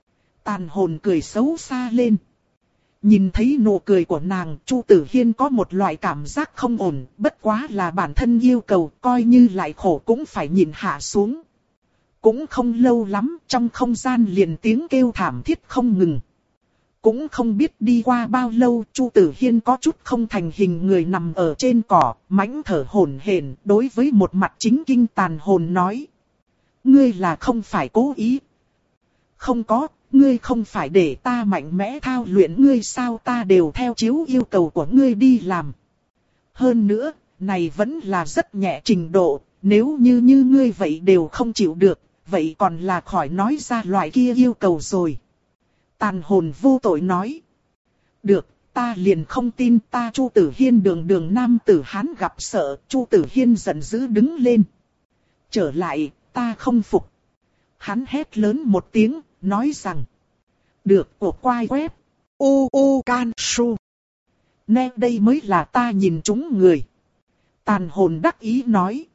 Tàn Hồn cười xấu xa lên. Nhìn thấy nụ cười của nàng, Chu Tử Hiên có một loại cảm giác không ổn, bất quá là bản thân yêu cầu, coi như lại khổ cũng phải nhìn hạ xuống. Cũng không lâu lắm, trong không gian liền tiếng kêu thảm thiết không ngừng. Cũng không biết đi qua bao lâu, Chu Tử Hiên có chút không thành hình người nằm ở trên cỏ, mãnh thở hổn hển, đối với một mặt chính kinh Tàn Hồn nói. Ngươi là không phải cố ý. Không có, ngươi không phải để ta mạnh mẽ thao luyện ngươi sao, ta đều theo chiếu yêu cầu của ngươi đi làm. Hơn nữa, này vẫn là rất nhẹ trình độ, nếu như như ngươi vậy đều không chịu được, vậy còn là khỏi nói ra loại kia yêu cầu rồi. Tàn Hồn vô tội nói. Được, ta liền không tin, ta Chu Tử Hiên đường đường nam tử Hán gặp sợ, Chu Tử Hiên giận dữ đứng lên. Trở lại, ta không phục. Hắn hét lớn một tiếng, nói rằng. Được, của quai web. U U Can Su. Nè đây mới là ta nhìn chúng người. Tàn Hồn đắc ý nói.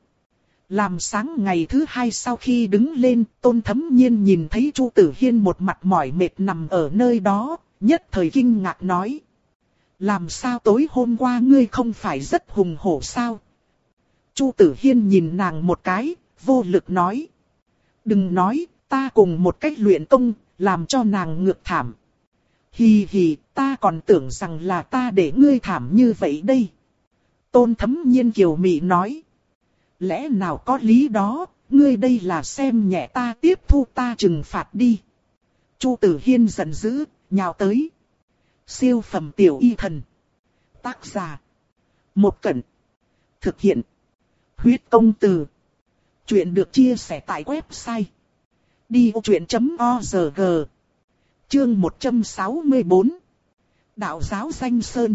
Làm sáng ngày thứ hai sau khi đứng lên, Tôn Thấm Nhiên nhìn thấy Chu Tử Hiên một mặt mỏi mệt nằm ở nơi đó, nhất thời kinh ngạc nói. Làm sao tối hôm qua ngươi không phải rất hùng hổ sao? Chu Tử Hiên nhìn nàng một cái, vô lực nói. Đừng nói, ta cùng một cách luyện công, làm cho nàng ngược thảm. Hì hì, ta còn tưởng rằng là ta để ngươi thảm như vậy đây. Tôn Thấm Nhiên kiều mị nói. Lẽ nào có lý đó, ngươi đây là xem nhẹ ta tiếp thu ta trừng phạt đi. Chu Tử Hiên giận dữ, nhào tới. Siêu phẩm tiểu y thần. Tác giả. Một Cẩn. Thực hiện. Huyết công từ. Chuyện được chia sẻ tại website. đi ô chuyện chấm org. Chương một trăm sáu mươi tư. Đạo giáo danh sơn.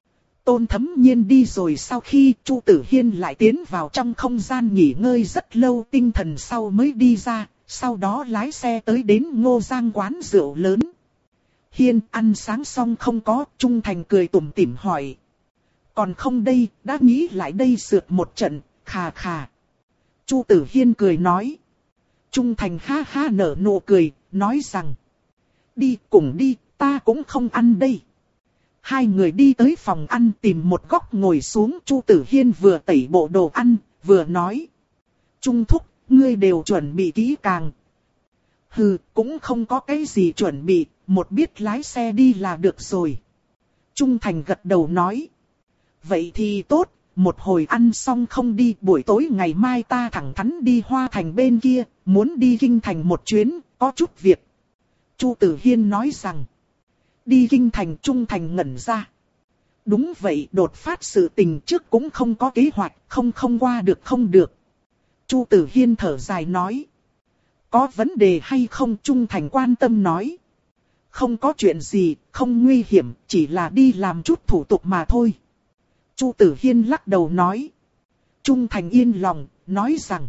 Tôn Thấm Nhiên đi rồi sau khi Chu Tử Hiên lại tiến vào trong không gian nghỉ ngơi rất lâu, tinh thần sau mới đi ra, sau đó lái xe tới đến Ngô Giang quán rượu lớn. Hiên ăn sáng xong không có, Trung Thành cười tủm tỉm hỏi. Còn không đây, đã nghĩ lại đây sượt một trận, khà khà. Chu Tử Hiên cười nói. Trung Thành ha ha nở nụ cười, nói rằng. Đi cùng đi, ta cũng không ăn đây. Hai người đi tới phòng ăn tìm một góc ngồi xuống, Chu Tử Hiên vừa tẩy bộ đồ ăn, vừa nói. Trung thúc, ngươi đều chuẩn bị kỹ càng. Hừ, cũng không có cái gì chuẩn bị, một biết lái xe đi là được rồi. Trung Thành gật đầu nói. Vậy thì tốt, một hồi ăn xong không đi, buổi tối ngày mai ta thẳng thắn đi Hoa Thành bên kia, muốn đi Kinh Thành một chuyến, có chút việc. Chu Tử Hiên nói rằng. Đi Kinh Thành. Trung Thành ngẩn ra. Đúng vậy, đột phát sự tình trước cũng không có kế hoạch, không không qua được không được. Chu Tử Hiên thở dài nói. Có vấn đề hay không? Trung Thành quan tâm nói. Không có chuyện gì, không nguy hiểm, chỉ là đi làm chút thủ tục mà thôi. Chu Tử Hiên lắc đầu nói. Trung Thành yên lòng, nói rằng.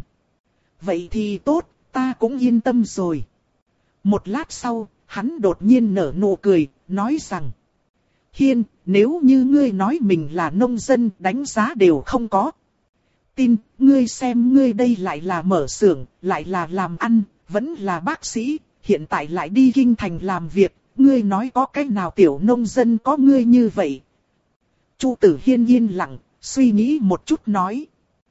Vậy thì tốt, ta cũng yên tâm rồi. Một lát sau, hắn đột nhiên nở nụ cười, nói rằng. Hiên, nếu như ngươi nói mình là nông dân, đánh giá đều không có. Tin, ngươi xem ngươi đây lại là mở xưởng, lại là làm ăn, vẫn là bác sĩ, hiện tại lại đi Kinh Thành làm việc, ngươi nói có cách nào tiểu nông dân có ngươi như vậy? Chu Tử Hiên yên lặng, suy nghĩ một chút nói.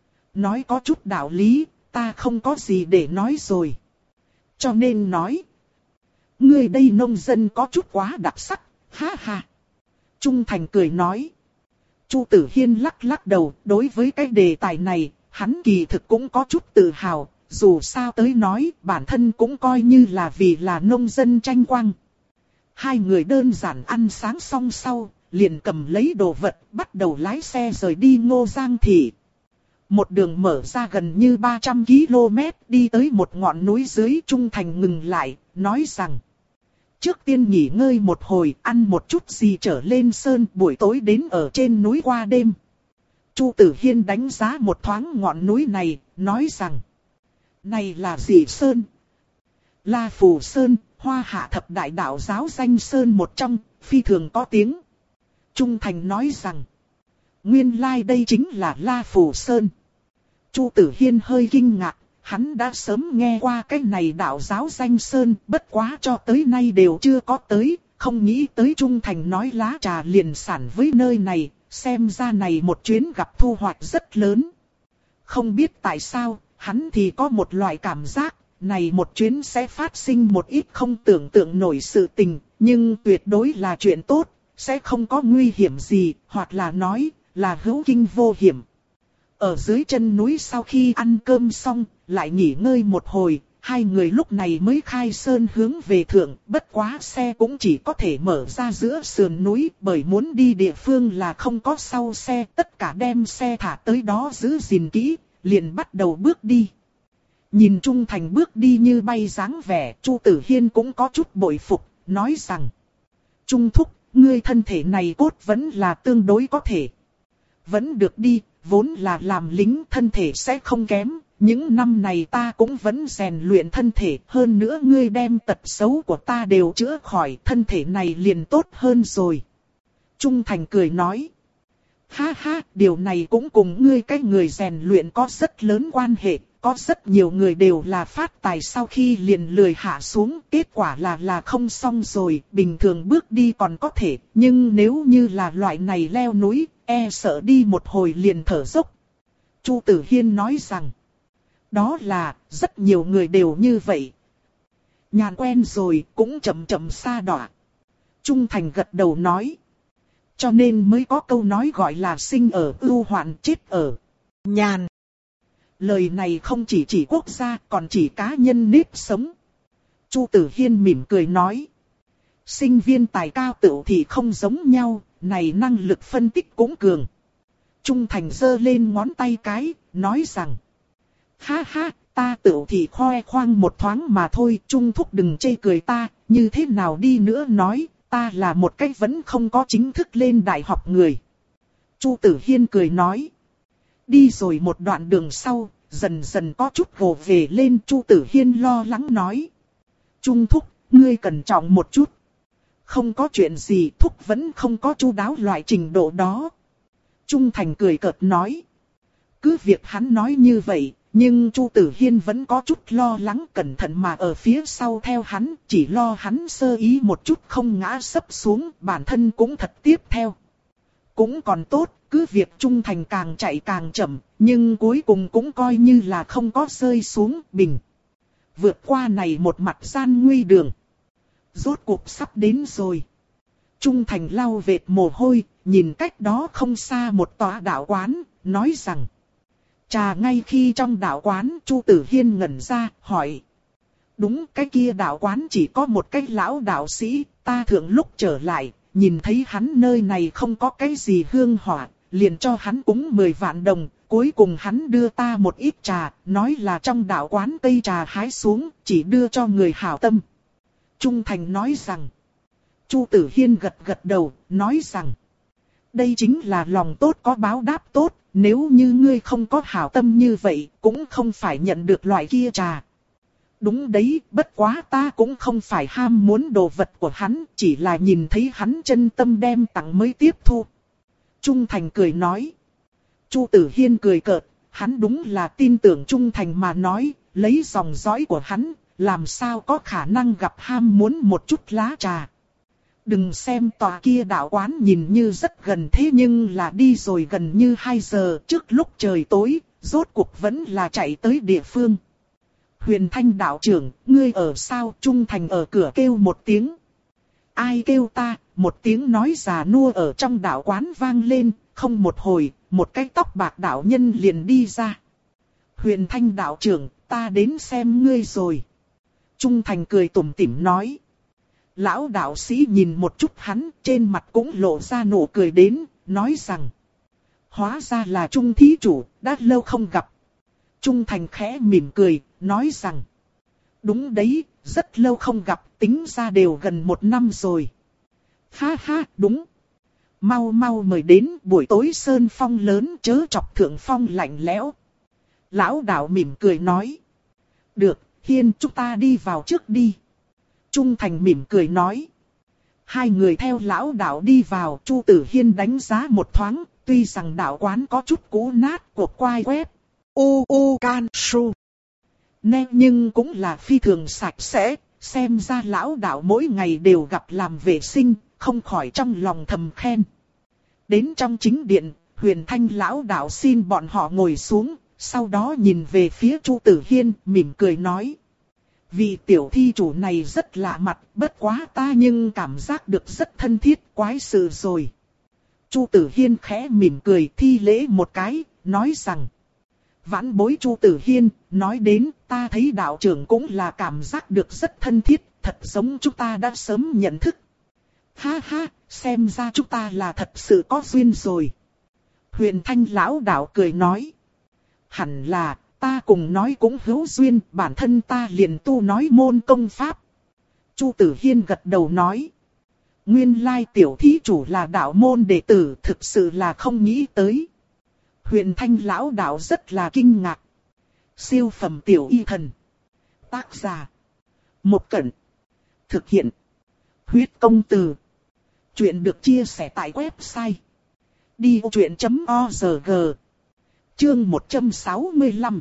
Nói có chút đạo lý, ta không có gì để nói rồi. Cho nên nói. Ngươi đây nông dân có chút quá đặc sắc, ha ha. Trung Thành cười nói. Chu Tử Hiên lắc lắc đầu, đối với cái đề tài này, hắn kỳ thực cũng có chút tự hào, dù sao tới nói, bản thân cũng coi như là vì là nông dân tranh quang. Hai người đơn giản ăn sáng xong sau, liền cầm lấy đồ vật, bắt đầu lái xe rời đi Ngô Giang thị. Một đường mở ra gần như ba trăm ki lô mét, đi tới một ngọn núi dưới. Trung Thành ngừng lại, nói rằng. Trước tiên nghỉ ngơi một hồi, ăn một chút gì trở lên sơn, buổi tối đến ở trên núi qua đêm. Chu Tử Hiên đánh giá một thoáng ngọn núi này, nói rằng: này là gì sơn? La Phù Sơn, Hoa Hạ thập đại đạo giáo danh sơn một trong, phi thường có tiếng. Trung Thành nói rằng: nguyên lai like đây chính là La Phù Sơn. Chu Tử Hiên hơi kinh ngạc, hắn đã sớm nghe qua cái này đạo giáo danh sơn, bất quá cho tới nay đều chưa có tới, không nghĩ tới Trung Thành nói lá trà liền sản với nơi này, xem ra này một chuyến gặp thu hoạch rất lớn. Không biết tại sao, hắn thì có một loại cảm giác, này một chuyến sẽ phát sinh một ít không tưởng tượng nổi sự tình, nhưng tuyệt đối là chuyện tốt, sẽ không có nguy hiểm gì, hoặc là nói là hữu kinh vô hiểm. Ở dưới chân núi sau khi ăn cơm xong, lại nghỉ ngơi một hồi, hai người lúc này mới khai sơn hướng về thượng, bất quá xe cũng chỉ có thể mở ra giữa sườn núi, bởi muốn đi địa phương là không có sau xe, tất cả đem xe thả tới đó giữ gìn kỹ, liền bắt đầu bước đi. Nhìn Trung Thành bước đi như bay dáng vẻ, Chu Tử Hiên cũng có chút bội phục, nói rằng: Trung Thúc, ngươi thân thể này cốt vẫn là tương đối có thể. Vẫn được đi, vốn là làm lính thân thể sẽ không kém, những năm này ta cũng vẫn rèn luyện thân thể, hơn nữa ngươi đem tật xấu của ta đều chữa khỏi, thân thể này liền tốt hơn rồi. Trung Thành cười nói: ha ha, điều này cũng cùng ngươi cái người rèn luyện có rất lớn quan hệ, có rất nhiều người đều là phát tài sau khi liền lười hạ xuống, kết quả là là không xong rồi, bình thường bước đi còn có thể, nhưng nếu như là loại này leo núi, e sợ đi một hồi liền thở dốc. Chu Tử Hiên nói rằng: đó là, rất nhiều người đều như vậy. Nhàn quen rồi, cũng chậm chậm sa đọa. Trung Thành gật đầu nói: cho nên mới có câu nói gọi là sinh ở ưu hoạn, chết ở nhàn. Lời này không chỉ chỉ quốc gia, còn chỉ cá nhân nếp sống. Chu Tử Hiên mỉm cười nói: sinh viên tài cao tựu thì không giống nhau, này năng lực phân tích cũng cường. Trung Thành giơ lên ngón tay cái, nói rằng: ha ha, ta tựu thì khoe khoang một thoáng mà thôi, Trung Thúc đừng chê cười ta, như thế nào đi nữa nói, ta là một cái vẫn không có chính thức lên đại học người. Chu Tử Hiên cười nói. Đi rồi một đoạn đường sau, dần dần có chút gồ về lên, Chu Tử Hiên lo lắng nói: Trung Thúc, ngươi cẩn trọng một chút. Không có chuyện gì, Thúc vẫn không có chu đáo loại trình độ đó. Trung Thành cười cợt nói. Cứ việc hắn nói như vậy, nhưng Chu Tử Hiên vẫn có chút lo lắng, cẩn thận mà ở phía sau theo hắn, chỉ lo hắn sơ ý một chút không ngã sấp xuống, bản thân cũng thật tiếp theo. Cũng còn tốt, cứ việc Trung Thành càng chạy càng chậm, nhưng cuối cùng cũng coi như là không có rơi xuống, bình. Vượt qua này một mặt gian nguy đường. Rốt cuộc sắp đến rồi. Trung Thành lau vệt mồ hôi, nhìn cách đó không xa một tòa đạo quán, nói rằng. Trà ngay khi trong đạo quán, Chu Tử Hiên ngẩn ra, hỏi. Đúng, cái kia đạo quán chỉ có một cái lão đạo sĩ, ta thường lúc trở lại, nhìn thấy hắn nơi này không có cái gì hương hỏa, liền cho hắn cúng mười vạn đồng, cuối cùng hắn đưa ta một ít trà, nói là trong đạo quán cây trà hái xuống, chỉ đưa cho người hảo tâm. Trung Thành nói rằng. Chu Tử Hiên gật gật đầu, nói rằng. Đây chính là lòng tốt có báo đáp tốt, nếu như ngươi không có hảo tâm như vậy, cũng không phải nhận được loại kia trà. Đúng đấy, bất quá ta cũng không phải ham muốn đồ vật của hắn, chỉ là nhìn thấy hắn chân tâm đem tặng mới tiếp thu. Trung Thành cười nói. Chu Tử Hiên cười cợt, hắn đúng là tin tưởng Trung Thành mà nói, lấy dòng dõi của hắn, làm sao có khả năng gặp ham muốn một chút lá trà. Đừng xem tòa kia đạo quán nhìn như rất gần thế nhưng là đi rồi gần như hai giờ trước lúc trời tối, rốt cuộc vẫn là chạy tới địa phương. Huyền Thanh đạo trưởng, ngươi ở sao? Trung Thành ở cửa kêu một tiếng. Ai kêu ta? Một tiếng nói già nua ở trong đạo quán vang lên, không một hồi, một cái tóc bạc đạo nhân liền đi ra. Huyền Thanh đạo trưởng, ta đến xem ngươi rồi. Trung Thành cười tủm tỉm nói. Lão đạo sĩ nhìn một chút hắn, trên mặt cũng lộ ra nụ cười đến, nói rằng. Hóa ra là Trung thí chủ, đã lâu không gặp. Trung Thành khẽ mỉm cười, nói rằng. Đúng đấy, rất lâu không gặp, tính ra đều gần một năm rồi. Ha ha, đúng. Mau mau mời đến, buổi tối sơn phong lớn chớ chọc thượng phong lạnh lẽo. Lão đạo mỉm cười nói. Được, Hiên chúng ta đi vào trước đi. Trung Thành mỉm cười nói. Hai người theo lão đạo đi vào, Chu Tử Hiên đánh giá một thoáng, tuy rằng đạo quán có chút cũ nát, cột quai quét, u u can su. Nè nhưng cũng là phi thường sạch sẽ, xem ra lão đạo mỗi ngày đều gặp làm vệ sinh, không khỏi trong lòng thầm khen. Đến trong chính điện, Huyền Thanh lão đạo xin bọn họ ngồi xuống, sau đó nhìn về phía Chu Tử Hiên, mỉm cười nói. Vị tiểu thi chủ này rất lạ mặt, bất quá ta nhưng cảm giác được rất thân thiết, quái sự rồi. Chu Tử Hiên khẽ mỉm cười thi lễ một cái, nói rằng. Vãn bối Chu Tử Hiên, nói đến ta thấy đạo trưởng cũng là cảm giác được rất thân thiết, thật giống chúng ta đã sớm nhận thức. Ha ha, xem ra chúng ta là thật sự có duyên rồi. Huyền Thanh lão đạo cười nói. Hẳn là, ta cùng nói cũng hữu duyên, bản thân ta liền tu nói môn công pháp. Chu Tử Hiên gật đầu nói. Nguyên lai tiểu thí chủ là đạo môn đệ tử, thực sự là không nghĩ tới. Huyền Thanh lão đạo rất là kinh ngạc. Siêu phẩm tiểu y thần. Tác giả. Một Cẩn. Thực hiện. Huyết công từ. Chuyện được chia sẻ tại website. đi vô chuyện chấm org. Chương một trăm sáu mươi lăm.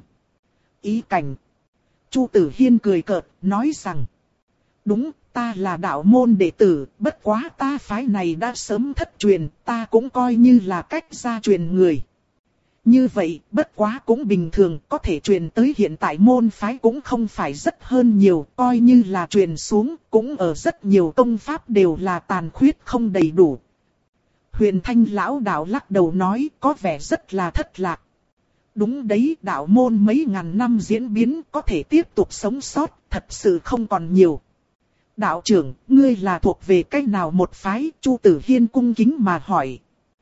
Ý cảnh. Chu Tử Hiên cười cợt, nói rằng. Đúng, ta là đạo môn đệ tử, bất quá ta phái này đã sớm thất truyền, ta cũng coi như là cách gia truyền người. Như vậy, bất quá cũng bình thường, có thể truyền tới hiện tại môn phái cũng không phải rất hơn nhiều, coi như là truyền xuống, cũng ở rất nhiều công pháp đều là tàn khuyết không đầy đủ. Huyền Thanh lão đạo lắc đầu nói, có vẻ rất là thất lạc. Đúng đấy, đạo môn mấy ngàn năm diễn biến, có thể tiếp tục sống sót, thật sự không còn nhiều. Đạo trưởng, ngươi là thuộc về cách nào một phái? Chu Tử Hiên cung kính mà hỏi.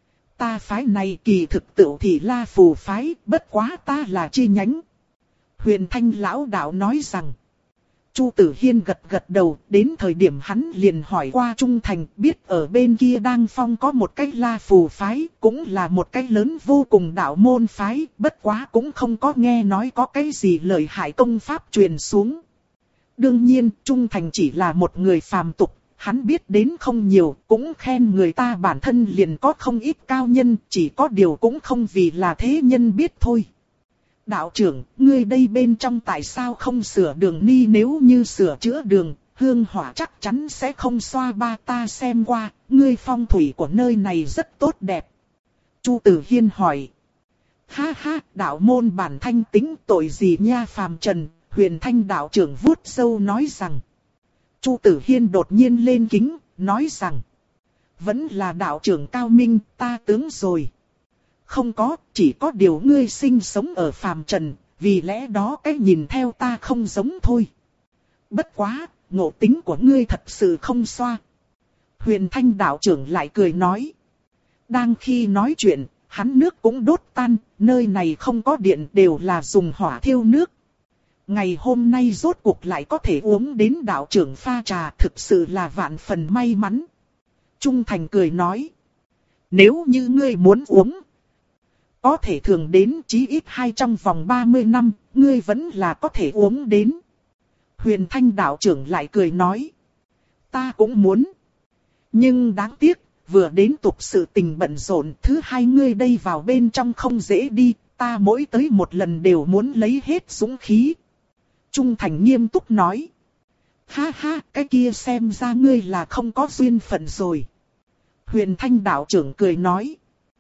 Ta phái này kỳ thực tựu thị La Phù phái, bất quá ta là chi nhánh. Huyền Thanh lão đạo nói rằng. Chu Tử Hiên gật gật đầu, đến thời điểm hắn liền hỏi qua Trung Thành, biết ở bên kia đang phong có một cái La Phù phái, cũng là một cái lớn vô cùng đạo môn phái, bất quá cũng không có nghe nói có cái gì lợi hại công pháp truyền xuống. Đương nhiên, Trung Thành chỉ là một người phàm tục, hắn biết đến không nhiều, cũng khen người ta bản thân liền có không ít cao nhân, chỉ có điều cũng không vì là thế nhân biết thôi. Đạo trưởng, ngươi đây bên trong tại sao không sửa đường ni, nếu như sửa chữa đường, hương hỏa chắc chắn sẽ không xoa ba, ta xem qua, ngươi phong thủy của nơi này rất tốt đẹp. Chu Tử Hiên hỏi. Ha ha, đạo môn bản thanh tính tội gì nha phàm trần. Huyền Thanh đạo trưởng vuốt râu nói rằng. Chu Tử Hiên đột nhiên lên kính, nói rằng. Vẫn là đạo trưởng cao minh, ta tướng rồi. Không có, chỉ có điều ngươi sinh sống ở phàm trần, vì lẽ đó cái nhìn theo ta không giống thôi. Bất quá, ngộ tính của ngươi thật sự không xoa. Huyền Thanh đạo trưởng lại cười nói. Đang khi nói chuyện, hắn nước cũng đốt tan, nơi này không có điện đều là dùng hỏa thiêu nước. Ngày hôm nay rốt cuộc lại có thể uống đến đạo trưởng pha trà, thực sự là vạn phần may mắn. Trung Thành cười nói. Nếu như ngươi muốn uống, có thể thường đến chí ít hai trong vòng ba mươi năm, ngươi vẫn là có thể uống đến. Huyền Thanh đạo trưởng lại cười nói. Ta cũng muốn. Nhưng đáng tiếc, vừa đến tục sự tình bận rộn, thứ hai ngươi đây vào bên trong không dễ đi, ta mỗi tới một lần đều muốn lấy hết dũng khí. Trung Thành nghiêm túc nói. Ha ha, cái kia xem ra ngươi là không có duyên phận rồi. Huyền Thanh đạo trưởng cười nói.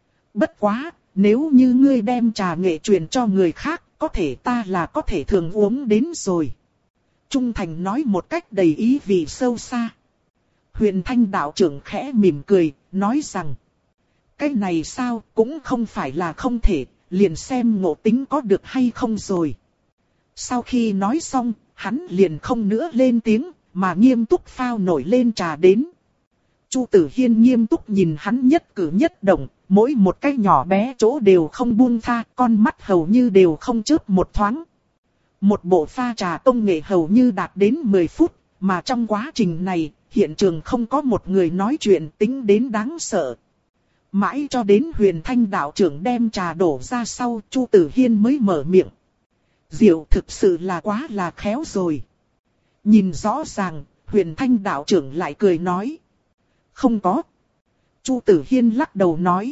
Bất quá, nếu như ngươi đem trà nghệ truyền cho người khác, có thể ta là có thể thường uống đến rồi. Trung Thành nói một cách đầy ý vị sâu xa. Huyền Thanh đạo trưởng khẽ mỉm cười, nói rằng. Cái này sao, cũng không phải là không thể, liền xem ngộ tính có được hay không rồi. Sau khi nói xong, hắn liền không nữa lên tiếng, mà nghiêm túc phao nổi lên trà đến. Chu Tử Hiên nghiêm túc nhìn hắn nhất cử nhất động, mỗi một cái nhỏ bé chỗ đều không buông tha, con mắt hầu như đều không chớp một thoáng. Một bộ pha trà công nghệ hầu như đạt đến mười phút, mà trong quá trình này, hiện trường không có một người nói chuyện tính đến đáng sợ. Mãi cho đến Huyền Thanh đạo trưởng đem trà đổ ra sau, Chu Tử Hiên mới mở miệng. Rượu thực sự là quá là khéo rồi. Nhìn rõ ràng, Huyền Thanh đạo trưởng lại cười nói. Không có. Chu Tử Hiên lắc đầu nói.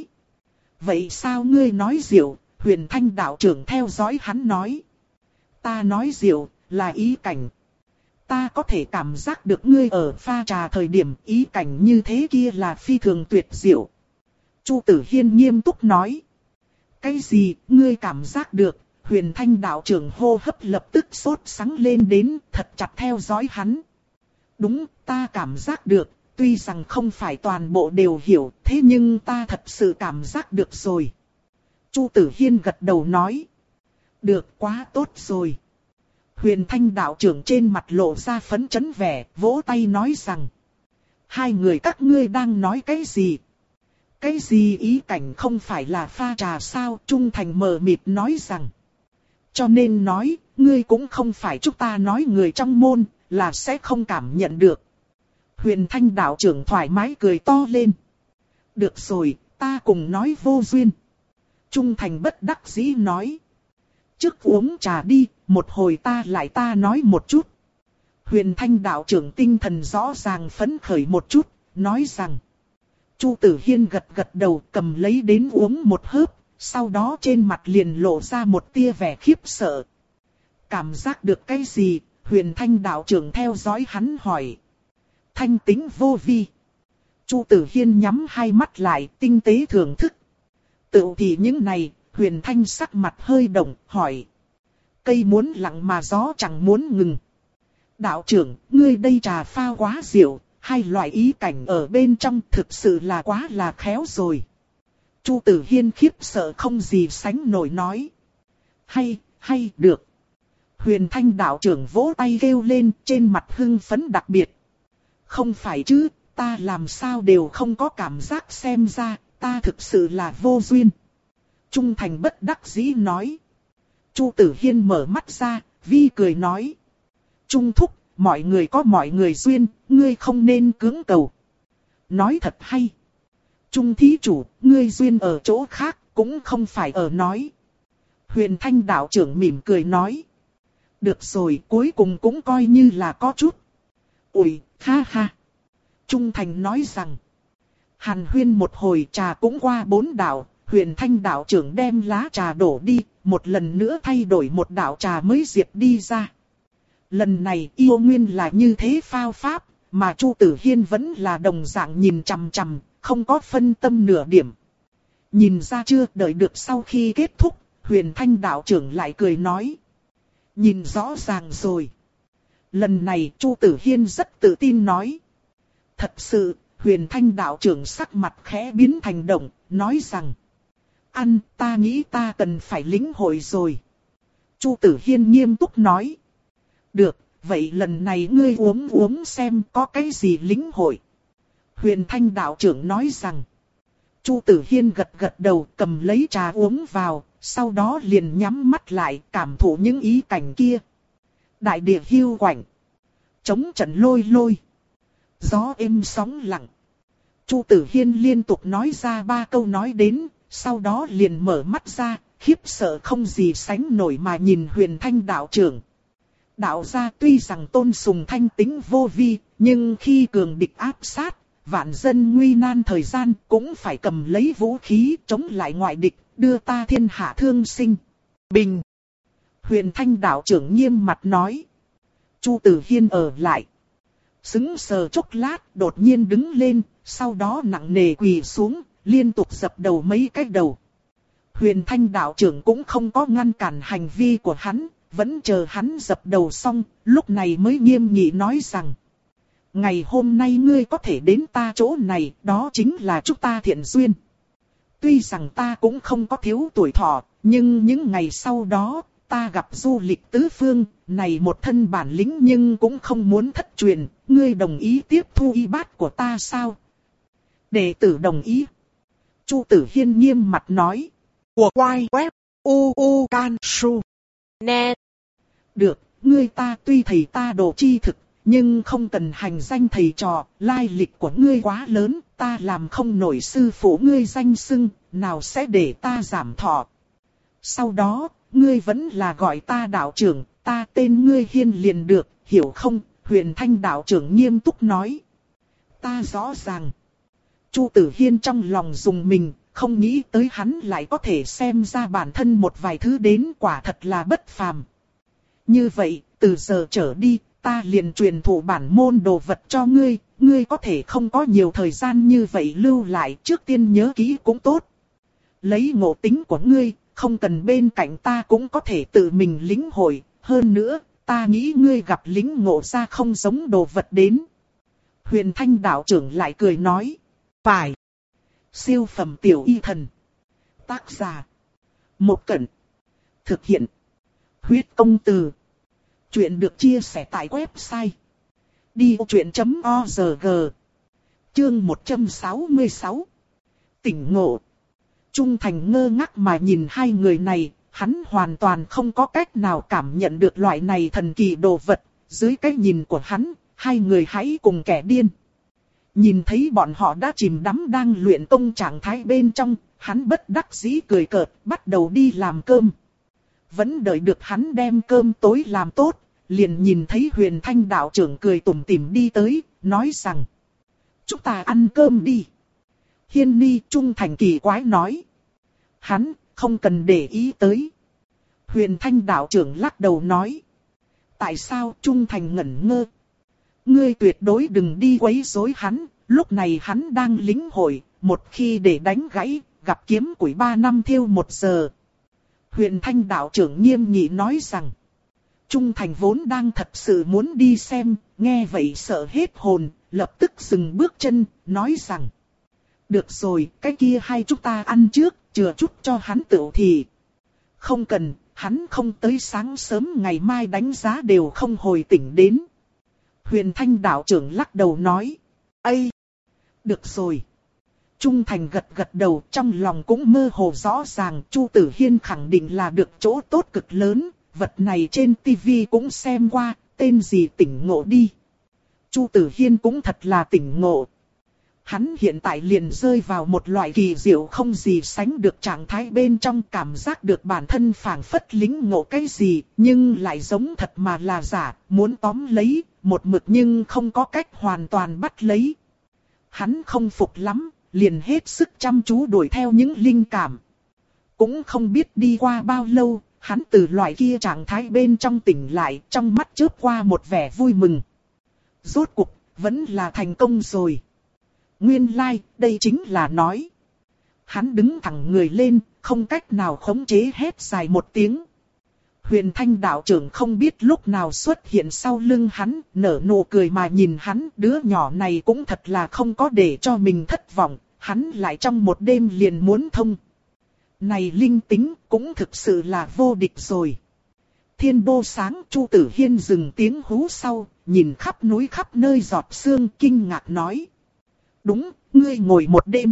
Vậy sao ngươi nói rượu? Huyền Thanh đạo trưởng theo dõi hắn nói. Ta nói rượu, là ý cảnh. Ta có thể cảm giác được ngươi ở pha trà thời điểm ý cảnh như thế kia là phi thường tuyệt diệu. Chu Tử Hiên nghiêm túc nói. Cái gì, ngươi cảm giác được? Huyền Thanh đạo trưởng hô hấp lập tức sốt sắng lên đến, thật chặt theo dõi hắn. Đúng, ta cảm giác được, tuy rằng không phải toàn bộ đều hiểu, thế nhưng ta thật sự cảm giác được rồi. Chu Tử Hiên gật đầu nói. Được, quá tốt rồi. Huyền Thanh đạo trưởng trên mặt lộ ra phấn chấn vẻ, vỗ tay nói rằng. Hai người các ngươi đang nói cái gì? Cái gì ý cảnh không phải là pha trà sao? Trung Thành mờ mịt nói rằng. Cho nên nói, ngươi cũng không phải chúng ta nói người trong môn, là sẽ không cảm nhận được. Huyền Thanh đạo trưởng thoải mái cười to lên. Được rồi, ta cùng nói vô duyên. Trung Thành bất đắc dĩ nói. Trước uống trà đi, một hồi ta lại ta nói một chút. Huyền Thanh đạo trưởng tinh thần rõ ràng phấn khởi một chút, nói rằng. Chu Tử Hiên gật gật đầu cầm lấy đến uống một hớp, sau đó trên mặt liền lộ ra một tia vẻ khiếp sợ. Cảm giác được cái gì? Huyền Thanh đạo trưởng theo dõi hắn hỏi. Thanh tính vô vi. Chu Tử Hiên nhắm hai mắt lại tinh tế thưởng thức. Tự thì những này, Huyền Thanh sắc mặt hơi động, hỏi. Cây muốn lặng mà gió chẳng muốn ngừng. Đạo trưởng, ngươi đây trà pha quá rượu, hai loại ý cảnh ở bên trong thực sự là quá là khéo rồi. Chu Tử Hiên khiếp sợ không gì sánh nổi nói. Hay, hay, được. Huyền Thanh đạo trưởng vỗ tay kêu lên trên mặt hưng phấn đặc biệt. Không phải chứ, ta làm sao đều không có cảm giác xem ra, ta thực sự là vô duyên. Trung Thành bất đắc dĩ nói. Chu Tử Hiên mở mắt ra, vi cười nói. Trung thúc, mọi người có mọi người duyên, ngươi không nên cưỡng cầu. Nói thật hay. Trung thí chủ, ngươi duyên ở chỗ khác, cũng không phải ở nói. Huyền Thanh đạo trưởng mỉm cười nói. Được rồi, cuối cùng cũng coi như là có chút. Ủi, ha ha. Trung Thành nói rằng. Hàn huyên một hồi trà cũng qua bốn đạo, Huyền Thanh đạo trưởng đem lá trà đổ đi, một lần nữa thay đổi một đạo trà mới diệp đi ra. Lần này yêu nguyên là như thế phao pháp, mà Chu Tử Hiên vẫn là đồng dạng nhìn chằm chằm, không có phân tâm nửa điểm. Nhìn ra chưa, đợi được sau khi kết thúc, Huyền Thanh đạo trưởng lại cười nói. Nhìn rõ ràng rồi. Lần này Chu Tử Hiên rất tự tin nói. Thật sự, Huyền Thanh đạo trưởng sắc mặt khẽ biến thành động, nói rằng. Ăn, ta nghĩ ta cần phải lĩnh hội rồi. Chu Tử Hiên nghiêm túc nói. Được, vậy lần này ngươi uống uống xem có cái gì lĩnh hội. Huyền Thanh đạo trưởng nói rằng. Chu Tử Hiên gật gật đầu cầm lấy trà uống vào, sau đó liền nhắm mắt lại cảm thụ những ý cảnh kia. Đại địa hiu quạnh. Chống trận lôi lôi. Gió êm sóng lặng. Chu Tử Hiên liên tục nói ra ba câu nói đến, sau đó liền mở mắt ra, khiếp sợ không gì sánh nổi mà nhìn Huyền Thanh đạo trưởng. Đạo gia tuy rằng tôn sùng thanh tính vô vi, nhưng khi cường địch áp sát, vạn dân nguy nan thời gian cũng phải cầm lấy vũ khí chống lại ngoại địch, đưa ta thiên hạ thương sinh. Bình. Huyền Thanh đạo trưởng nghiêm mặt nói. Chu Tử Hiên ở lại. Sững sờ chốc lát, đột nhiên đứng lên, sau đó nặng nề quỳ xuống, liên tục dập đầu mấy cái đầu. Huyền Thanh đạo trưởng cũng không có ngăn cản hành vi của hắn, vẫn chờ hắn dập đầu xong, lúc này mới nghiêm nghị nói rằng. Ngày hôm nay ngươi có thể đến ta chỗ này, đó chính là chúng ta thiện duyên. Tuy rằng ta cũng không có thiếu tuổi thọ, nhưng những ngày sau đó, ta gặp du lịch tứ phương, này một thân bản lĩnh nhưng cũng không muốn thất truyền, ngươi đồng ý tiếp thu y bát của ta sao? Đệ tử đồng ý. Chu Tử Hiên nghiêm mặt nói. Của quay web u u can su net Được, ngươi ta tuy thầy ta đồ chi thực, nhưng không cần hành danh thầy trò, lai lịch của ngươi quá lớn, ta làm không nổi sư phụ ngươi danh xưng, nào sẽ để ta giảm thọ. Sau đó, ngươi vẫn là gọi ta đạo trưởng, ta tên ngươi Hiên liền được, hiểu không? Huyền Thanh đạo trưởng nghiêm túc nói. Ta rõ ràng. Chu Tử Hiên trong lòng dùng mình, không nghĩ tới hắn lại có thể xem ra bản thân một vài thứ đến, quả thật là bất phàm. Như vậy, từ giờ trở đi, ta liền truyền thụ bản môn đồ vật cho ngươi, ngươi có thể không có nhiều thời gian như vậy lưu lại, trước tiên nhớ kỹ cũng tốt. Lấy ngộ tính của ngươi, không cần bên cạnh ta cũng có thể tự mình lĩnh hội, hơn nữa, ta nghĩ ngươi gặp lĩnh ngộ ra không giống đồ vật đến. Huyền Thanh đạo trưởng lại cười nói, phải. Siêu phẩm tiểu y thần. Tác giả. Một Cẩn. Thực hiện. Huyết công từ. Chuyện được chia sẻ tại website. đi ô chuyện chấm o rờ giê. Chương một trăm sáu mươi sáu. Tỉnh ngộ. Trung Thành ngơ ngác mà nhìn hai người này, hắn hoàn toàn không có cách nào cảm nhận được loại này thần kỳ đồ vật. Dưới cái nhìn của hắn, hai người hãy cùng kẻ điên. Nhìn thấy bọn họ đã chìm đắm đang luyện công trạng thái bên trong, hắn bất đắc dĩ cười cợt, bắt đầu đi làm cơm. Vẫn đợi được hắn đem cơm tối làm tốt, liền nhìn thấy Huyền Thanh đạo trưởng cười tủm tỉm đi tới, nói rằng: chúng ta ăn cơm đi. Hiên Ni Trung Thành kỳ quái nói. Hắn, không cần để ý tới. Huyền Thanh đạo trưởng lắc đầu nói. Tại sao? Trung Thành ngẩn ngơ. Ngươi tuyệt đối đừng đi quấy rối hắn, lúc này hắn đang lĩnh hội, một khi để đánh gãy, gặp kiếm củi ba năm thiêu một giờ. Huyền Thanh đạo trưởng nghiêm nghị nói rằng. Trung Thành vốn đang thật sự muốn đi xem, nghe vậy sợ hết hồn, lập tức dừng bước chân, nói rằng. Được rồi, cái kia hai chúng ta ăn trước, chừa chút cho hắn tựu thì. Không cần, hắn không tới sáng sớm ngày mai đánh giá đều không hồi tỉnh đến. Huyền Thanh đạo trưởng lắc đầu nói. Ây! Được rồi. Trung Thành gật gật đầu, trong lòng cũng mơ hồ rõ ràng, Chu Tử Hiên khẳng định là được chỗ tốt cực lớn, vật này trên tivi cũng xem qua, tên gì tỉnh ngộ đi. Chu Tử Hiên cũng thật là tỉnh ngộ. Hắn hiện tại liền rơi vào một loại kỳ diệu không gì sánh được trạng thái bên trong, cảm giác được bản thân phảng phất lĩnh ngộ cái gì, nhưng lại giống thật mà là giả, muốn tóm lấy, một mực nhưng không có cách hoàn toàn bắt lấy. Hắn không phục lắm, liền hết sức chăm chú đuổi theo những linh cảm. Cũng không biết đi qua bao lâu, hắn từ loại kia trạng thái bên trong tỉnh lại, trong mắt chớp qua một vẻ vui mừng. Rốt cuộc, vẫn là thành công rồi. Nguyên lai, like, đây chính là nói. Hắn đứng thẳng người lên, không cách nào khống chế hét dài một tiếng. Huyền Thanh đạo trưởng không biết lúc nào xuất hiện sau lưng hắn, nở nụ cười mà nhìn hắn, đứa nhỏ này cũng thật là không có để cho mình thất vọng, hắn lại trong một đêm liền muốn thông. Này linh tính cũng thực sự là vô địch rồi. Thiên đô sáng, Chu Tử Hiên dừng tiếng hú sau, nhìn khắp núi khắp nơi giọt sương, kinh ngạc nói. Đúng, ngươi ngồi một đêm.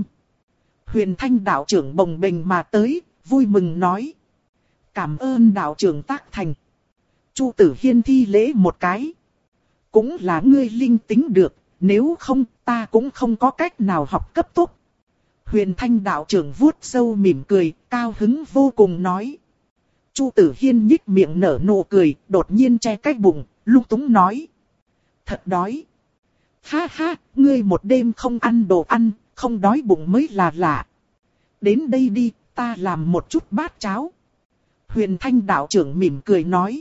Huyền Thanh đạo trưởng bồng bềnh mà tới, vui mừng nói. Cảm ơn đạo trưởng tác thành. Chu Tử Hiên thi lễ một cái. Cũng là ngươi linh tính được, nếu không ta cũng không có cách nào học cấp tốc. Huyền Thanh đạo trưởng vuốt râu mỉm cười, cao hứng vô cùng nói. Chu Tử Hiên nhích miệng nở nụ cười, đột nhiên che cái bụng, lung túng nói. Thật đói. Ha ha, ngươi một đêm không ăn đồ ăn, không đói bụng mới là lạ. Đến đây đi, ta làm một chút bát cháo. Huyền Thanh đạo trưởng mỉm cười nói.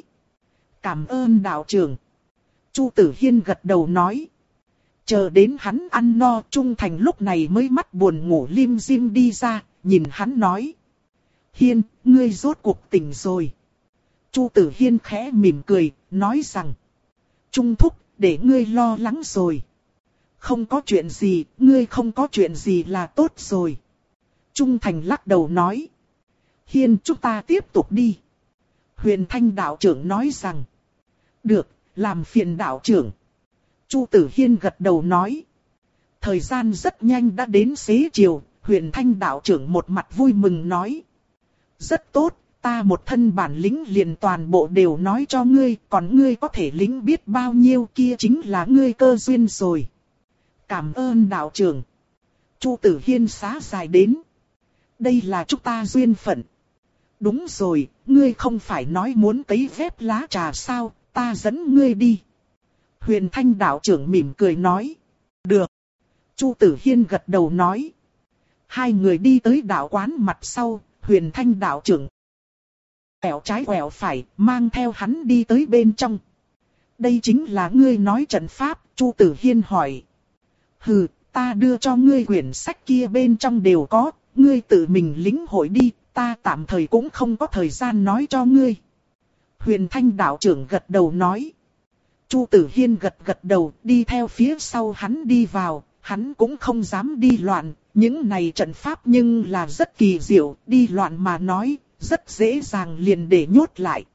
Cảm ơn đạo trưởng. Chu Tử Hiên gật đầu nói. Chờ đến hắn ăn no, Trung Thành lúc này mới mắt buồn ngủ lim dim đi ra, nhìn hắn nói. Hiên, ngươi rốt cuộc tỉnh rồi. Chu Tử Hiên khẽ mỉm cười, nói rằng. Trung thúc, để ngươi lo lắng rồi. Không có chuyện gì, ngươi không có chuyện gì là tốt rồi. Trung Thành lắc đầu nói. Hiên, chúng ta tiếp tục đi. Huyền Thanh đạo trưởng nói rằng. Được, làm phiền đạo trưởng. Chu Tử Hiên gật đầu nói. Thời gian rất nhanh đã đến xế chiều, Huyền Thanh đạo trưởng một mặt vui mừng nói. Rất tốt, ta một thân bản lĩnh liền toàn bộ đều nói cho ngươi, còn ngươi có thể lĩnh biết bao nhiêu kia chính là ngươi cơ duyên rồi. Cảm ơn đạo trưởng. Chu Tử Hiên xá dài đến. Đây là chúng ta duyên phận. Đúng rồi, ngươi không phải nói muốn cấy phép lá trà sao, ta dẫn ngươi đi. Huyền Thanh đạo trưởng mỉm cười nói. Được. Chu Tử Hiên gật đầu nói. Hai người đi tới đạo quán mặt sau, Huyền Thanh đạo trưởng quẹo trái quẹo phải, mang theo hắn đi tới bên trong. Đây chính là ngươi nói trận pháp, Chu Tử Hiên hỏi. Hừ, ta đưa cho ngươi quyển sách kia bên trong đều có, ngươi tự mình lĩnh hội đi, ta tạm thời cũng không có thời gian nói cho ngươi. Huyền Thanh đạo trưởng gật đầu nói. Chu Tử Hiên gật gật đầu, đi theo phía sau hắn đi vào, hắn cũng không dám đi loạn, những này trận pháp nhưng là rất kỳ diệu, đi loạn mà nói, rất dễ dàng liền để nhốt lại.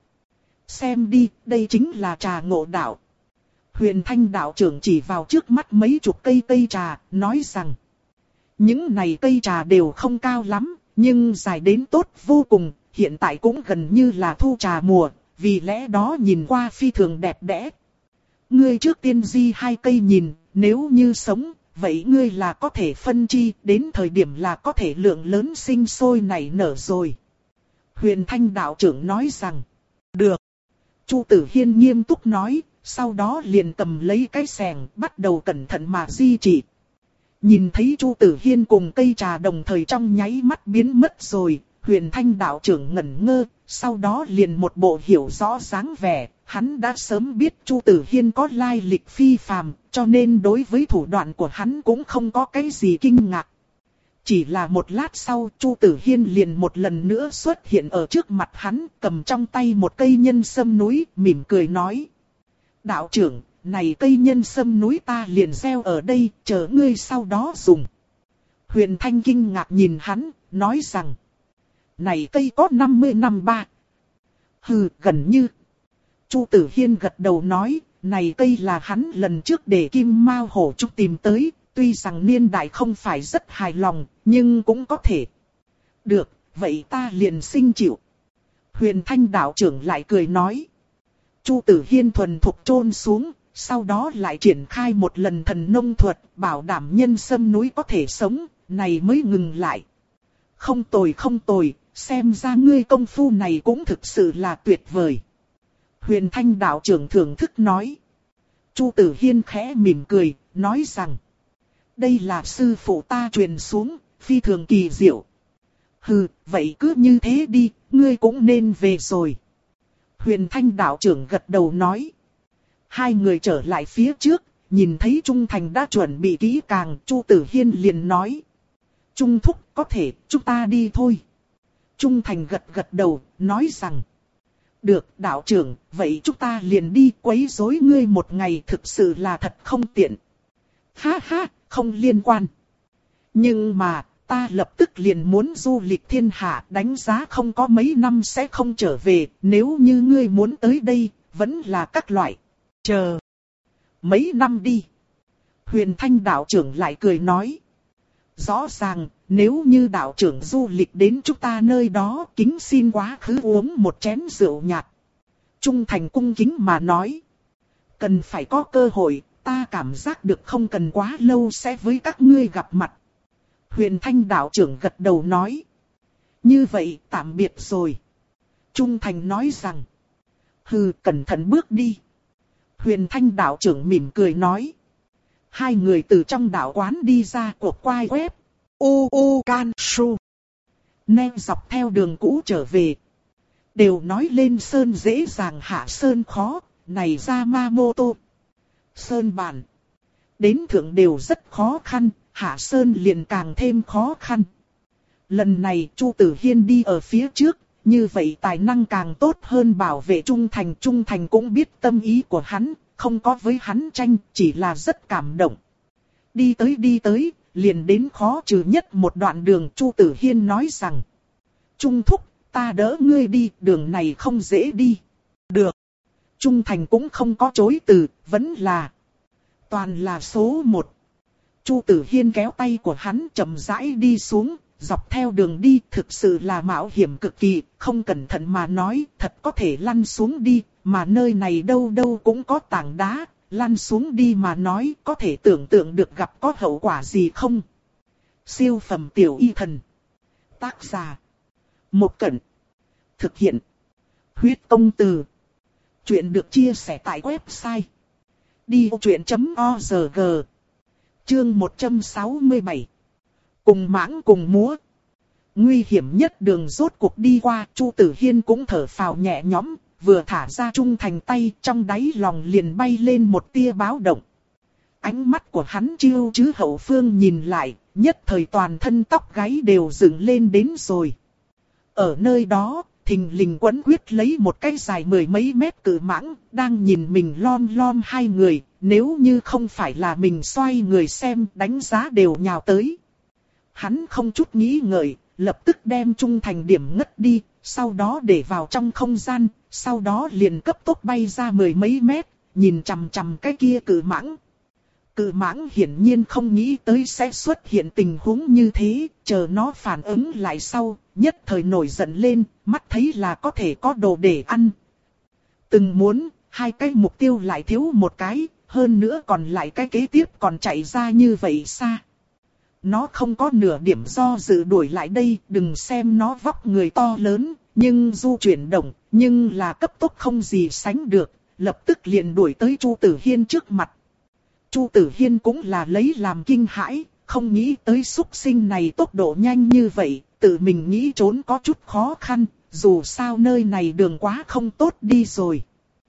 Xem đi, đây chính là trà ngộ đạo. Huyền Thanh đạo trưởng chỉ vào trước mắt mấy chục cây cây trà, nói rằng. Những này cây trà đều không cao lắm, nhưng dài đến tốt vô cùng, hiện tại cũng gần như là thu trà mùa, vì lẽ đó nhìn qua phi thường đẹp đẽ. Ngươi trước tiên di hai cây nhìn, nếu như sống, vậy ngươi là có thể phân chi, đến thời điểm là có thể lượng lớn sinh sôi nảy nở rồi. Huyền Thanh đạo trưởng nói rằng, được. Chu Tử Hiên nghiêm túc nói, sau đó liền cầm lấy cái xẻng, bắt đầu cẩn thận mà di chỉ. Nhìn thấy Chu Tử Hiên cùng cây trà đồng thời trong nháy mắt biến mất rồi, Huyền Thanh đạo trưởng ngẩn ngơ, sau đó liền một bộ hiểu rõ dáng vẻ, hắn đã sớm biết Chu Tử Hiên có lai lịch phi phàm, cho nên đối với thủ đoạn của hắn cũng không có cái gì kinh ngạc. Chỉ là một lát sau, Chu Tử Hiên liền một lần nữa xuất hiện ở trước mặt hắn, cầm trong tay một cây nhân sâm núi, mỉm cười nói. Đạo trưởng, này cây nhân sâm núi ta liền gieo ở đây, chờ ngươi sau đó dùng. Huyền Thanh kinh ngạc nhìn hắn, nói rằng. Này cây có năm mươi năm ba. Hừ, gần như. Chu Tử Hiên gật đầu nói, này cây là hắn lần trước để Kim Mao Hổ Trúc tìm tới, tuy rằng niên đại không phải rất hài lòng, nhưng cũng có thể. Được, vậy ta liền xin chịu. Huyền Thanh đạo trưởng lại cười nói. Chu Tử Hiên thuần thục chôn xuống, sau đó lại triển khai một lần thần nông thuật, bảo đảm nhân sâm núi có thể sống, này mới ngừng lại. Không tồi không tồi, xem ra ngươi công phu này cũng thực sự là tuyệt vời. Huyền Thanh đạo trưởng thưởng thức nói. Chu Tử Hiên khẽ mỉm cười, nói rằng. Đây là sư phụ ta truyền xuống, phi thường kỳ diệu. Hừ, vậy cứ như thế đi, ngươi cũng nên về rồi. Huyền Thanh đạo trưởng gật đầu nói. Hai người trở lại phía trước, nhìn thấy Trung Thành đã chuẩn bị kỹ càng, Chu Tử Hiên liền nói. Trung thúc, có thể, chúng ta đi thôi. Trung Thành gật gật đầu, nói rằng. Được, đạo trưởng, vậy chúng ta liền đi, quấy rối ngươi một ngày thực sự là thật không tiện. Ha ha, không liên quan. Nhưng mà, ta lập tức liền muốn du lịch thiên hạ, đánh giá không có mấy năm sẽ không trở về, nếu như ngươi muốn tới đây, vẫn là các loại. Chờ. Mấy năm đi. Huyền Thanh đạo trưởng lại cười nói. Rõ ràng, nếu như đạo trưởng du lịch đến chúng ta nơi đó, kính xin quá khứ uống một chén rượu nhạt. Trung Thành cung kính mà nói. Cần phải có cơ hội, ta cảm giác được không cần quá lâu sẽ với các ngươi gặp mặt. Huyền Thanh đạo trưởng gật đầu nói. Như vậy, tạm biệt rồi. Trung Thành nói rằng. Hừ, cẩn thận bước đi. Huyền Thanh đạo trưởng mỉm cười nói. Hai người từ trong đạo quán đi ra cuộc quay web. U U Can Su. Nem dọc theo đường cũ trở về. Đều nói lên sơn dễ dàng hạ sơn khó, này Yamamoto. Sơn bản. Đến thượng đều rất khó khăn, hạ sơn liền càng thêm khó khăn. Lần này Chu Tử Hiên đi ở phía trước, như vậy tài năng càng tốt hơn bảo vệ Trung Thành. Trung Thành cũng biết tâm ý của hắn, không có với hắn tranh, chỉ là rất cảm động. Đi tới đi tới, liền đến khó trừ nhất một đoạn đường. Chu Tử Hiên nói rằng. Trung thúc, ta đỡ ngươi đi, đường này không dễ đi. Được. Trung Thành cũng không có chối từ, vẫn là. Toàn là số một. Chu Tử Hiên kéo tay của hắn chậm rãi đi xuống, dọc theo đường đi thực sự là mạo hiểm cực kỳ, không cẩn thận mà nói thật có thể lăn xuống đi, mà nơi này đâu đâu cũng có tảng đá, lăn xuống đi mà nói có thể tưởng tượng được gặp có hậu quả gì không. Siêu phẩm tiểu y thần. Tác giả. Một Cẩn. Thực hiện. Huyết Công Từ. Chuyện được chia sẻ tại website đi ô truyện chấm org. Chương một trăm sáu mươi bảy. Cùng mãng cùng múa. Nguy hiểm nhất đường rốt cuộc đi qua, Chu Tử Hiên cũng thở phào nhẹ nhõm, vừa thả ra trung thành tay, trong đáy lòng liền bay lên một tia báo động. Ánh mắt của hắn chiêu chứ hậu phương nhìn lại, nhất thời toàn thân tóc gáy đều dựng lên đến rồi. Ở nơi đó, thình lình quấn quyết lấy một cái dài mười mấy mét cự mãng, đang nhìn mình lom lom hai người, nếu như không phải là mình xoay người xem, đánh giá đều nhào tới. Hắn không chút nghĩ ngợi, lập tức đem trung thành điểm ngất đi, sau đó để vào trong không gian, sau đó liền cấp tốc bay ra mười mấy mét, nhìn chằm chằm cái kia cự mãng. Cự mãng hiển nhiên không nghĩ tới sẽ xuất hiện tình huống như thế, chờ nó phản ứng lại sau, nhất thời nổi giận lên, mắt thấy là có thể có đồ để ăn. Từng muốn, hai cái mục tiêu lại thiếu một cái, hơn nữa còn lại cái kế tiếp còn chạy ra như vậy xa. Nó không có nửa điểm do dự đuổi lại đây, đừng xem nó vóc người to lớn, nhưng du chuyển động, nhưng là cấp tốc không gì sánh được, lập tức liền đuổi tới Chu Tử Hiên trước mặt. Chu Tử Hiên cũng là lấy làm kinh hãi, không nghĩ tới súc sinh này tốc độ nhanh như vậy, tự mình nghĩ trốn có chút khó khăn, dù sao nơi này đường quá không tốt đi rồi.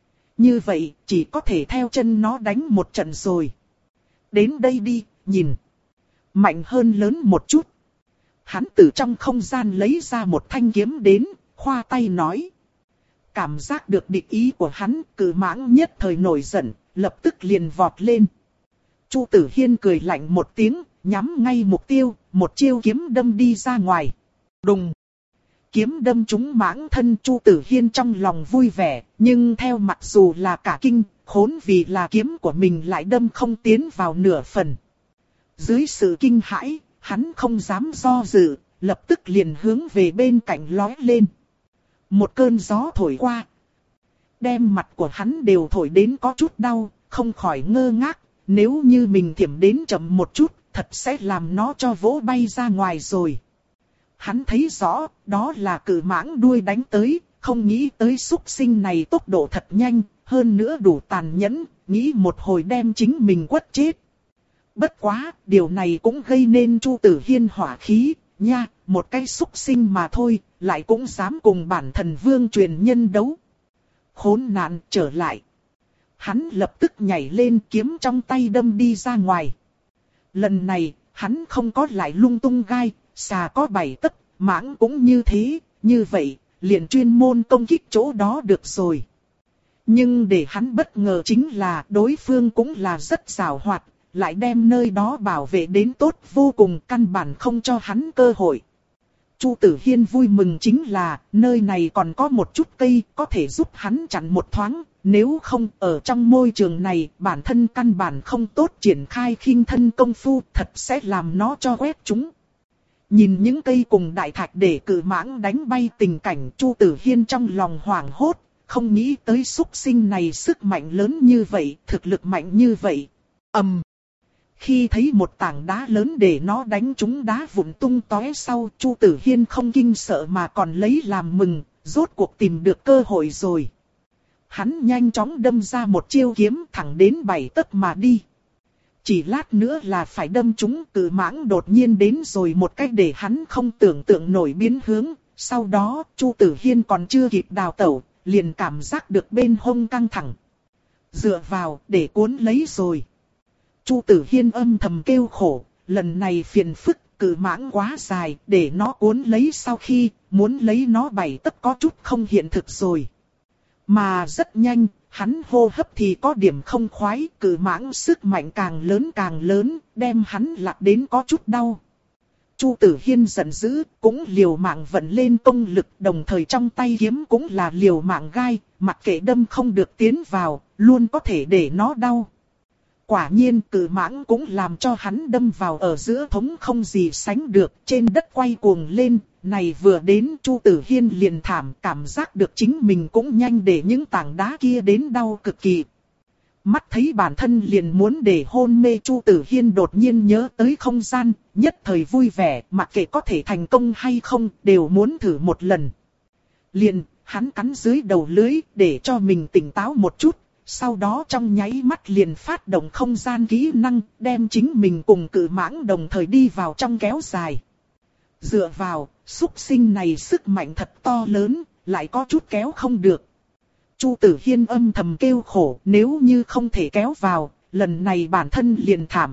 Như vậy, chỉ có thể theo chân nó đánh một trận rồi. Đến đây đi, nhìn. Mạnh hơn lớn một chút. Hắn từ trong không gian lấy ra một thanh kiếm đến, khoa tay nói. Cảm giác được địch ý của hắn, cự mãng nhất thời nổi giận, lập tức liền vọt lên. Chu Tử Hiên cười lạnh một tiếng, nhắm ngay mục tiêu, một chiêu kiếm đâm đi ra ngoài. Đùng! Kiếm đâm trúng mãng thân, Chu Tử Hiên trong lòng vui vẻ, nhưng theo mặc dù là cả kinh, khốn vì là kiếm của mình lại đâm không tiến vào nửa phần. Dưới sự kinh hãi, hắn không dám do dự, lập tức liền hướng về bên cạnh lói lên. Một cơn gió thổi qua, đem mặt của hắn đều thổi đến có chút đau, không khỏi ngơ ngác. Nếu như mình thiểm đến chậm một chút, thật sẽ làm nó cho vỗ bay ra ngoài rồi. Hắn thấy rõ, đó là cự mãng đuôi đánh tới, không nghĩ tới súc sinh này tốc độ thật nhanh, hơn nữa đủ tàn nhẫn, nghĩ một hồi đem chính mình quất chết. Bất quá, điều này cũng gây nên Chu Tử Hiên hỏa khí, nha, một cái súc sinh mà thôi, lại cũng dám cùng bản thần vương truyền nhân đấu. Khốn nạn, trở lại. Hắn lập tức nhảy lên, kiếm trong tay đâm đi ra ngoài. Lần này, hắn không có lại lung tung gai, xà có bảy tấc, mãng cũng như thế, như vậy, liền chuyên môn công kích chỗ đó được rồi. Nhưng để hắn bất ngờ chính là đối phương cũng là rất giàu hoạt, lại đem nơi đó bảo vệ đến tốt vô cùng, căn bản không cho hắn cơ hội. Chu Tử Hiên vui mừng chính là nơi này còn có một chút cây có thể giúp hắn chặn một thoáng. Nếu không ở trong môi trường này bản thân căn bản không tốt triển khai khinh thân công phu, thật sẽ làm nó cho quét chúng. Nhìn những cây cùng đại thạch để cự mãng đánh bay tình cảnh, Chu Tử Hiên trong lòng hoảng hốt, không nghĩ tới súc sinh này sức mạnh lớn như vậy, thực lực mạnh như vậy. Ầm. Um. Khi thấy một tảng đá lớn để nó đánh trúng đá vụn tung tóe sau, Chu Tử Hiên không kinh sợ mà còn lấy làm mừng, rốt cuộc tìm được cơ hội rồi. Hắn nhanh chóng đâm ra một chiêu kiếm thẳng đến bảy tấc mà đi. Chỉ lát nữa là phải đâm trúng, cự mãng đột nhiên đến rồi một cách để hắn không tưởng tượng nổi biến hướng. Sau đó, Chu Tử Hiên còn chưa kịp đào tẩu, liền cảm giác được bên hông căng thẳng. Dựa vào, để cuốn lấy rồi. Chu Tử Hiên âm thầm kêu khổ, lần này phiền phức, cự mãng quá dài, để nó cuốn lấy sau khi, muốn lấy nó bảy tấc có chút không hiện thực rồi. Mà rất nhanh, hắn hô hấp thì có điểm không khoái, cự mãng sức mạnh càng lớn càng lớn, đem hắn lạc đến có chút đau. Chu Tử Hiên giận dữ, cũng liều mạng vận lên công lực, đồng thời trong tay kiếm cũng là liều mạng gai, mặc kệ đâm không được tiến vào, luôn có thể để nó đau. Quả nhiên cự mãng cũng làm cho hắn đâm vào ở giữa thống không gì sánh được, trên đất quay cuồng lên. Này vừa đến Chu Tử Hiên liền thảm, cảm giác được chính mình cũng nhanh để những tảng đá kia đến đau cực kỳ. Mắt thấy bản thân liền muốn để hôn mê, Chu Tử Hiên đột nhiên nhớ tới không gian, nhất thời vui vẻ, mặc kệ có thể thành công hay không, đều muốn thử một lần. Liền, hắn cắn dưới đầu lưới, để cho mình tỉnh táo một chút, sau đó trong nháy mắt liền phát động không gian kỹ năng, đem chính mình cùng cự mãng đồng thời đi vào trong kéo dài. Dựa vào, súc sinh này sức mạnh thật to lớn, lại có chút kéo không được. Chu Tử Hiên âm thầm kêu khổ, nếu như không thể kéo vào, lần này bản thân liền thảm.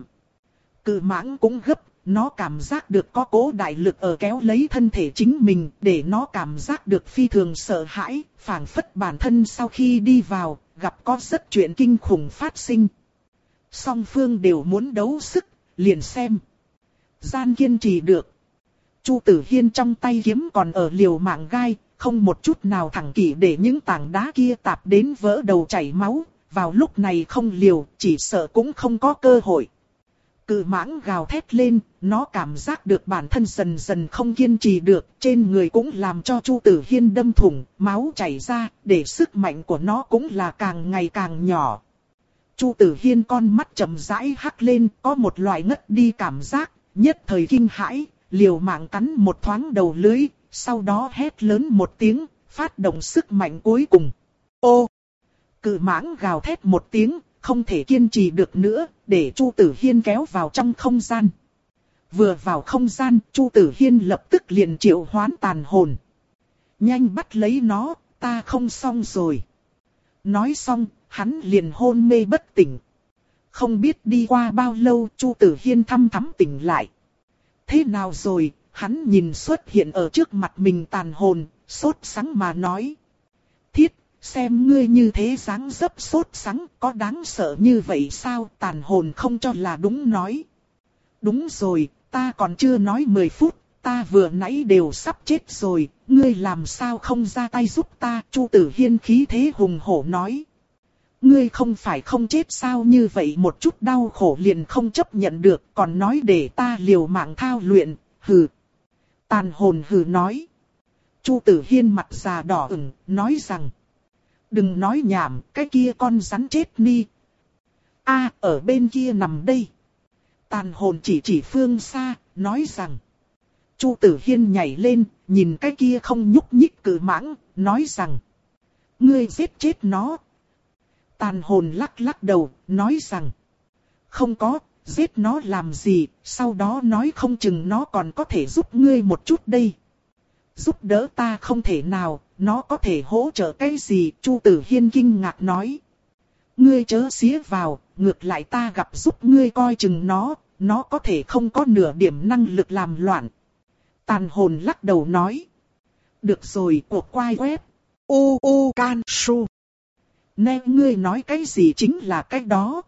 Cự mãng cũng gấp, nó cảm giác được có cố đại lực ở kéo lấy thân thể chính mình, để nó cảm giác được phi thường sợ hãi, phảng phất bản thân sau khi đi vào, gặp có rất chuyện kinh khủng phát sinh. Song phương đều muốn đấu sức, liền xem. Gian kiên trì được. Chu Tử Hiên trong tay kiếm còn ở liều mạng gai, không một chút nào thẳng kỷ để những tảng đá kia tạp đến vỡ đầu chảy máu, vào lúc này không liều, chỉ sợ cũng không có cơ hội. Cự mãng gào thét lên, nó cảm giác được bản thân dần dần không kiên trì được, trên người cũng làm cho Chu Tử Hiên đâm thủng, máu chảy ra, để sức mạnh của nó cũng là càng ngày càng nhỏ. Chu Tử Hiên con mắt chậm rãi hắc lên, có một loại ngất đi cảm giác, nhất thời kinh hãi, liều mạng cắn một thoáng đầu lưới, sau đó hét lớn một tiếng, phát động sức mạnh cuối cùng. Ô! Cự mãng gào thét một tiếng, không thể kiên trì được nữa, để Chu Tử Hiên kéo vào trong không gian. Vừa vào không gian, Chu Tử Hiên lập tức liền triệu hoán tàn hồn. Nhanh bắt lấy nó, ta không xong rồi. Nói xong, hắn liền hôn mê bất tỉnh. Không biết đi qua bao lâu, Chu Tử Hiên thăm thắm tỉnh lại. Thế nào rồi? Hắn nhìn xuất hiện ở trước mặt mình tàn hồn, sốt sắng mà nói. Thiết, xem ngươi như thế dáng dấp sốt sắng, có đáng sợ như vậy sao? Tàn hồn không cho là đúng nói. Đúng rồi, ta còn chưa nói mười phút, ta vừa nãy đều sắp chết rồi, ngươi làm sao không ra tay giúp ta? Chu Tử Hiên khí thế hùng hổ nói. Ngươi không phải không chết sao, như vậy một chút đau khổ liền không chấp nhận được, còn nói để ta liều mạng thao luyện, hừ. Tàn hồn hừ nói. Chu Tử Hiên mặt già đỏ ửng, nói rằng. Đừng nói nhảm, cái kia con rắn chết ni. A, ở bên kia nằm đây. Tàn hồn chỉ chỉ phương xa, nói rằng. Chu Tử Hiên nhảy lên, nhìn cái kia không nhúc nhích cự mãng, nói rằng. Ngươi giết chết nó. Tàn hồn lắc lắc đầu, nói rằng. Không có, giết nó làm gì, sau đó nói không chừng nó còn có thể giúp ngươi một chút đây. Giúp đỡ ta không thể nào, nó có thể hỗ trợ cái gì? Chu Tử Hiên kinh ngạc nói. Ngươi chớ xía vào, ngược lại ta gặp giúp ngươi coi chừng nó, nó có thể không có nửa điểm năng lực làm loạn. Tàn hồn lắc đầu nói. Được rồi, cuộc quay web. U U Can Su. Nè, ngươi nói cái gì chính là cái đó.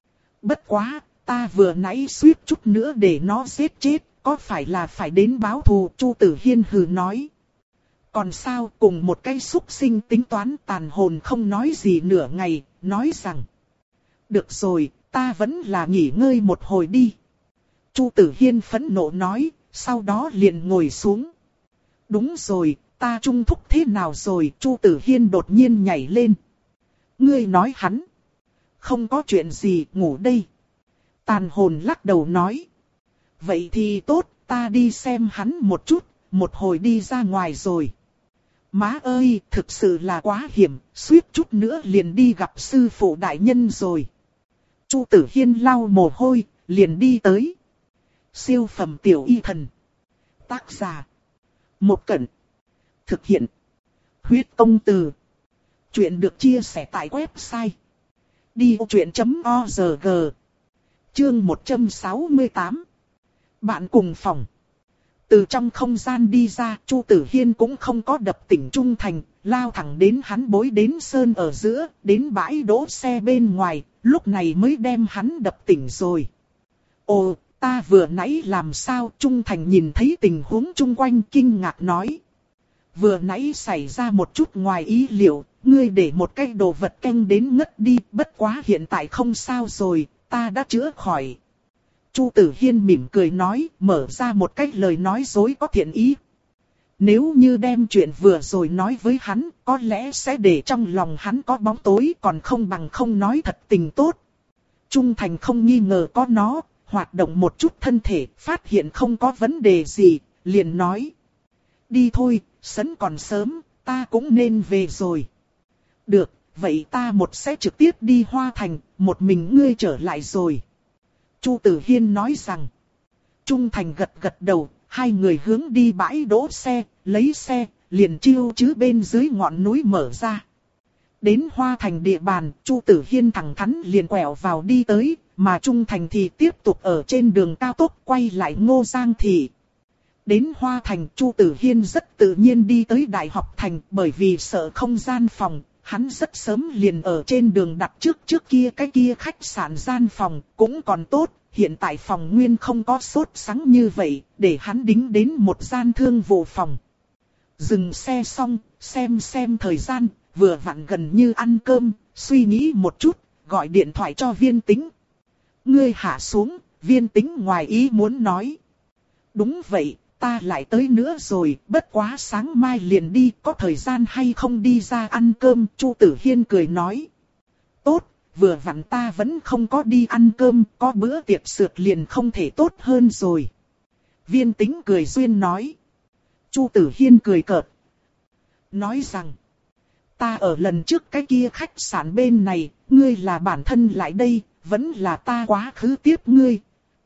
Bất quá, ta vừa nãy suýt chút nữa để nó giết chết, có phải là phải đến báo thù? Chu Tử Hiên hừ nói. Còn sao, cùng một cái súc sinh tính toán? Tàn hồn không nói gì nửa ngày, nói rằng. Được rồi, ta vẫn là nghỉ ngơi một hồi đi. Chu Tử Hiên phẫn nộ nói, sau đó liền ngồi xuống. Đúng rồi, ta trung thúc thế nào rồi? Chu Tử Hiên đột nhiên nhảy lên. Ngươi nói hắn. Không có chuyện gì, ngủ đây. Tàn hồn lắc đầu nói. Vậy thì tốt, ta đi xem hắn một chút, một hồi đi ra ngoài rồi. Má ơi, thực sự là quá hiểm, suýt chút nữa liền đi gặp sư phụ đại nhân rồi. Chu Tử Hiên lau mồ hôi, liền đi tới. Siêu phẩm tiểu y thần. Tác giả. Một Cẩn. Thực hiện. Huyết Công Từ. Chuyện được chia sẻ tại website. đi ô chuyện chấm org. Chương một trăm sáu mươi tám. Bạn cùng phòng. Từ trong không gian đi ra, Chu Tử Hiên cũng không có đập tỉnh Trung Thành, lao thẳng đến hắn bối đến sơn ở giữa, đến bãi đỗ xe bên ngoài, lúc này mới đem hắn đập tỉnh rồi. Ồ, ta vừa nãy làm sao? Trung Thành nhìn thấy tình huống chung quanh kinh ngạc nói. Vừa nãy xảy ra một chút ngoài ý liệu, ngươi để một cái đồ vật canh đến ngất đi, bất quá hiện tại không sao rồi, ta đã chữa khỏi. Chu Tử Hiên mỉm cười nói, mở ra một cách lời nói dối có thiện ý. Nếu như đem chuyện vừa rồi nói với hắn, có lẽ sẽ để trong lòng hắn có bóng tối, còn không bằng không nói thật tình tốt. Trung Thành không nghi ngờ có nó, hoạt động một chút thân thể, phát hiện không có vấn đề gì, liền nói. Đi thôi, sấn còn sớm, ta cũng nên về rồi. Được, vậy ta một sẽ trực tiếp đi Hoa Thành, một mình ngươi trở lại rồi. Chu Tử Hiên nói rằng. Trung Thành gật gật đầu, hai người hướng đi bãi đỗ xe, lấy xe, liền chiêu chứ bên dưới ngọn núi mở ra. Đến Hoa Thành địa bàn, Chu Tử Hiên thẳng thắn liền quẹo vào đi tới, mà Trung Thành thì tiếp tục ở trên đường cao tốc quay lại Ngô Giang Thị. Đến Hoa Thành, Chu Tử Hiên rất tự nhiên đi tới Đại học Thành, bởi vì sợ không gian phòng, hắn rất sớm liền ở trên đường đặt trước trước kia cái kia khách sạn gian phòng, cũng còn tốt, hiện tại phòng nguyên không có sốt sắng như vậy, để hắn đính đến một gian thương vụ phòng. Dừng xe xong, xem xem thời gian, vừa vặn gần như ăn cơm, suy nghĩ một chút, gọi điện thoại cho Viên Tĩnh. Ngươi hạ xuống, Viên Tĩnh ngoài ý muốn nói. Đúng vậy, ta lại tới nữa rồi, bất quá sáng mai liền đi, có thời gian hay không đi ra ăn cơm, Chu Tử Hiên cười nói. Tốt, vừa vặn ta vẫn không có đi ăn cơm, có bữa tiệc sượt liền không thể tốt hơn rồi. Viên Tĩnh cười duyên nói. Chu Tử Hiên cười cợt. Nói rằng, ta ở lần trước cái kia khách sạn bên này, ngươi là bản thân lại đây, vẫn là ta quá khứ tiếp ngươi.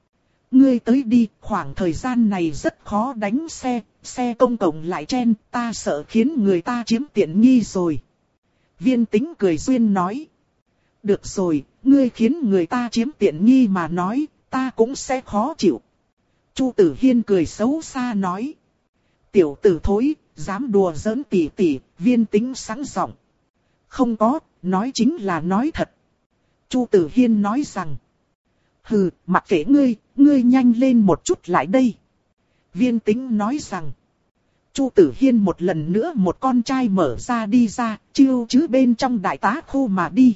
Ngươi tới đi, khoảng thời gian này rất khó đánh xe, xe công cộng lại chen, ta sợ khiến người ta chiếm tiện nghi rồi. Viên Tĩnh cười duyên nói. Được rồi, ngươi khiến người ta chiếm tiện nghi mà nói, ta cũng sẽ khó chịu. Chu Tử Hiên cười xấu xa nói. Tiểu tử thối, dám đùa giỡn tỉ tỉ, Viên Tĩnh sẵn giọng. Không có, nói chính là nói thật. Chu Tử Hiên nói rằng. Hừ, mặc kệ ngươi, ngươi nhanh lên một chút lại đây. Viên Tĩnh nói rằng. Chu Tử Hiên một lần nữa một con trai mở ra đi ra, chiêu chứ bên trong đại tá khu mà đi.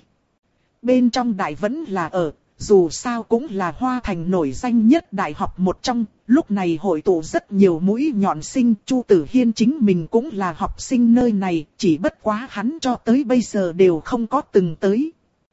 Bên trong đại vẫn là ở, dù sao cũng là Hoa Thành nổi danh nhất đại học một trong, lúc này hội tụ rất nhiều mũi nhọn sinh. Chu Tử Hiên chính mình cũng là học sinh nơi này, chỉ bất quá hắn cho tới bây giờ đều không có từng tới.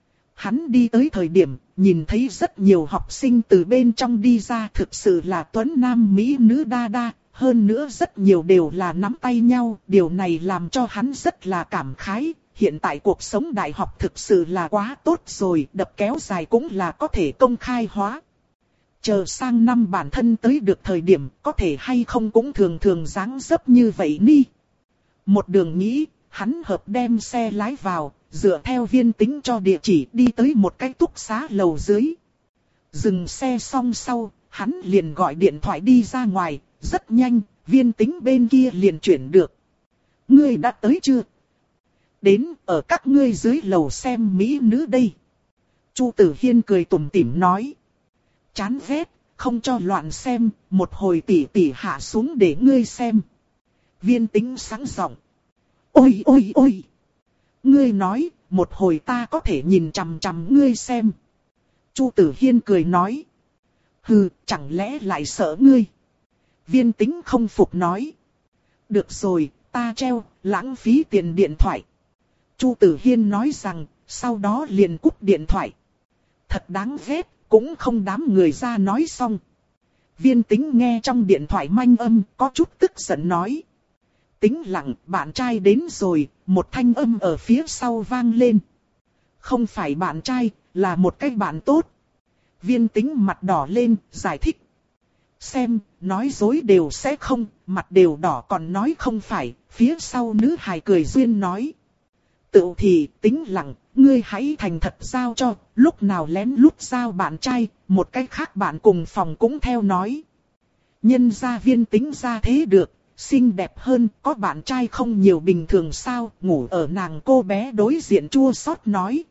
Hắn đi tới thời điểm, nhìn thấy rất nhiều học sinh từ bên trong đi ra, thực sự là tuấn nam mỹ nữ đa đa, hơn nữa rất nhiều đều là nắm tay nhau, điều này làm cho hắn rất là cảm khái. Hiện tại cuộc sống đại học thực sự là quá tốt rồi, đập kéo dài cũng là có thể công khai hóa. Chờ sang năm bản thân tới được thời điểm, có thể hay không cũng thường thường dáng dấp như vậy đi. Một đường nghĩ, hắn hợp đem xe lái vào, dựa theo Viên Tĩnh cho địa chỉ đi tới một cái túc xá lầu dưới. Dừng xe xong sau, hắn liền gọi điện thoại đi ra ngoài, rất nhanh, Viên Tĩnh bên kia liền chuyển được. Ngươi đã tới chưa? Đến, ở các ngươi dưới lầu xem mỹ nữ đây. Chu Tử Hiên cười tủm tỉm nói. Chán ghét, không cho loạn xem, một hồi tỉ tỉ hạ xuống để ngươi xem. Viên Tĩnh sẵn giọng. Ôi ôi ôi! Ngươi nói, một hồi ta có thể nhìn chằm chằm ngươi xem. Chu Tử Hiên cười nói. Hừ, chẳng lẽ lại sợ ngươi? Viên Tĩnh không phục nói. Được rồi, ta treo, lãng phí tiền điện thoại. Chu Tử Hiên nói rằng, sau đó liền cúp điện thoại. Thật đáng ghét, cũng không đám người ra nói xong. Viên Tĩnh nghe trong điện thoại manh âm, có chút tức giận nói. Tĩnh lặng, bạn trai đến rồi, một thanh âm ở phía sau vang lên. Không phải bạn trai, là một cái bạn tốt. Viên Tĩnh mặt đỏ lên, giải thích. Xem, nói dối đều sẽ không, mặt đều đỏ còn nói không phải, phía sau nữ hài cười duyên nói. Tự thì, Tĩnh lặng, ngươi hãy thành thật giao cho, lúc nào lén lút giao bạn trai, một cái khác bạn cùng phòng cũng theo nói. Nhân gia Viên Tĩnh ra thế được, xinh đẹp hơn, có bạn trai không nhiều bình thường sao, ngủ ở nàng cô bé đối diện chua xót nói.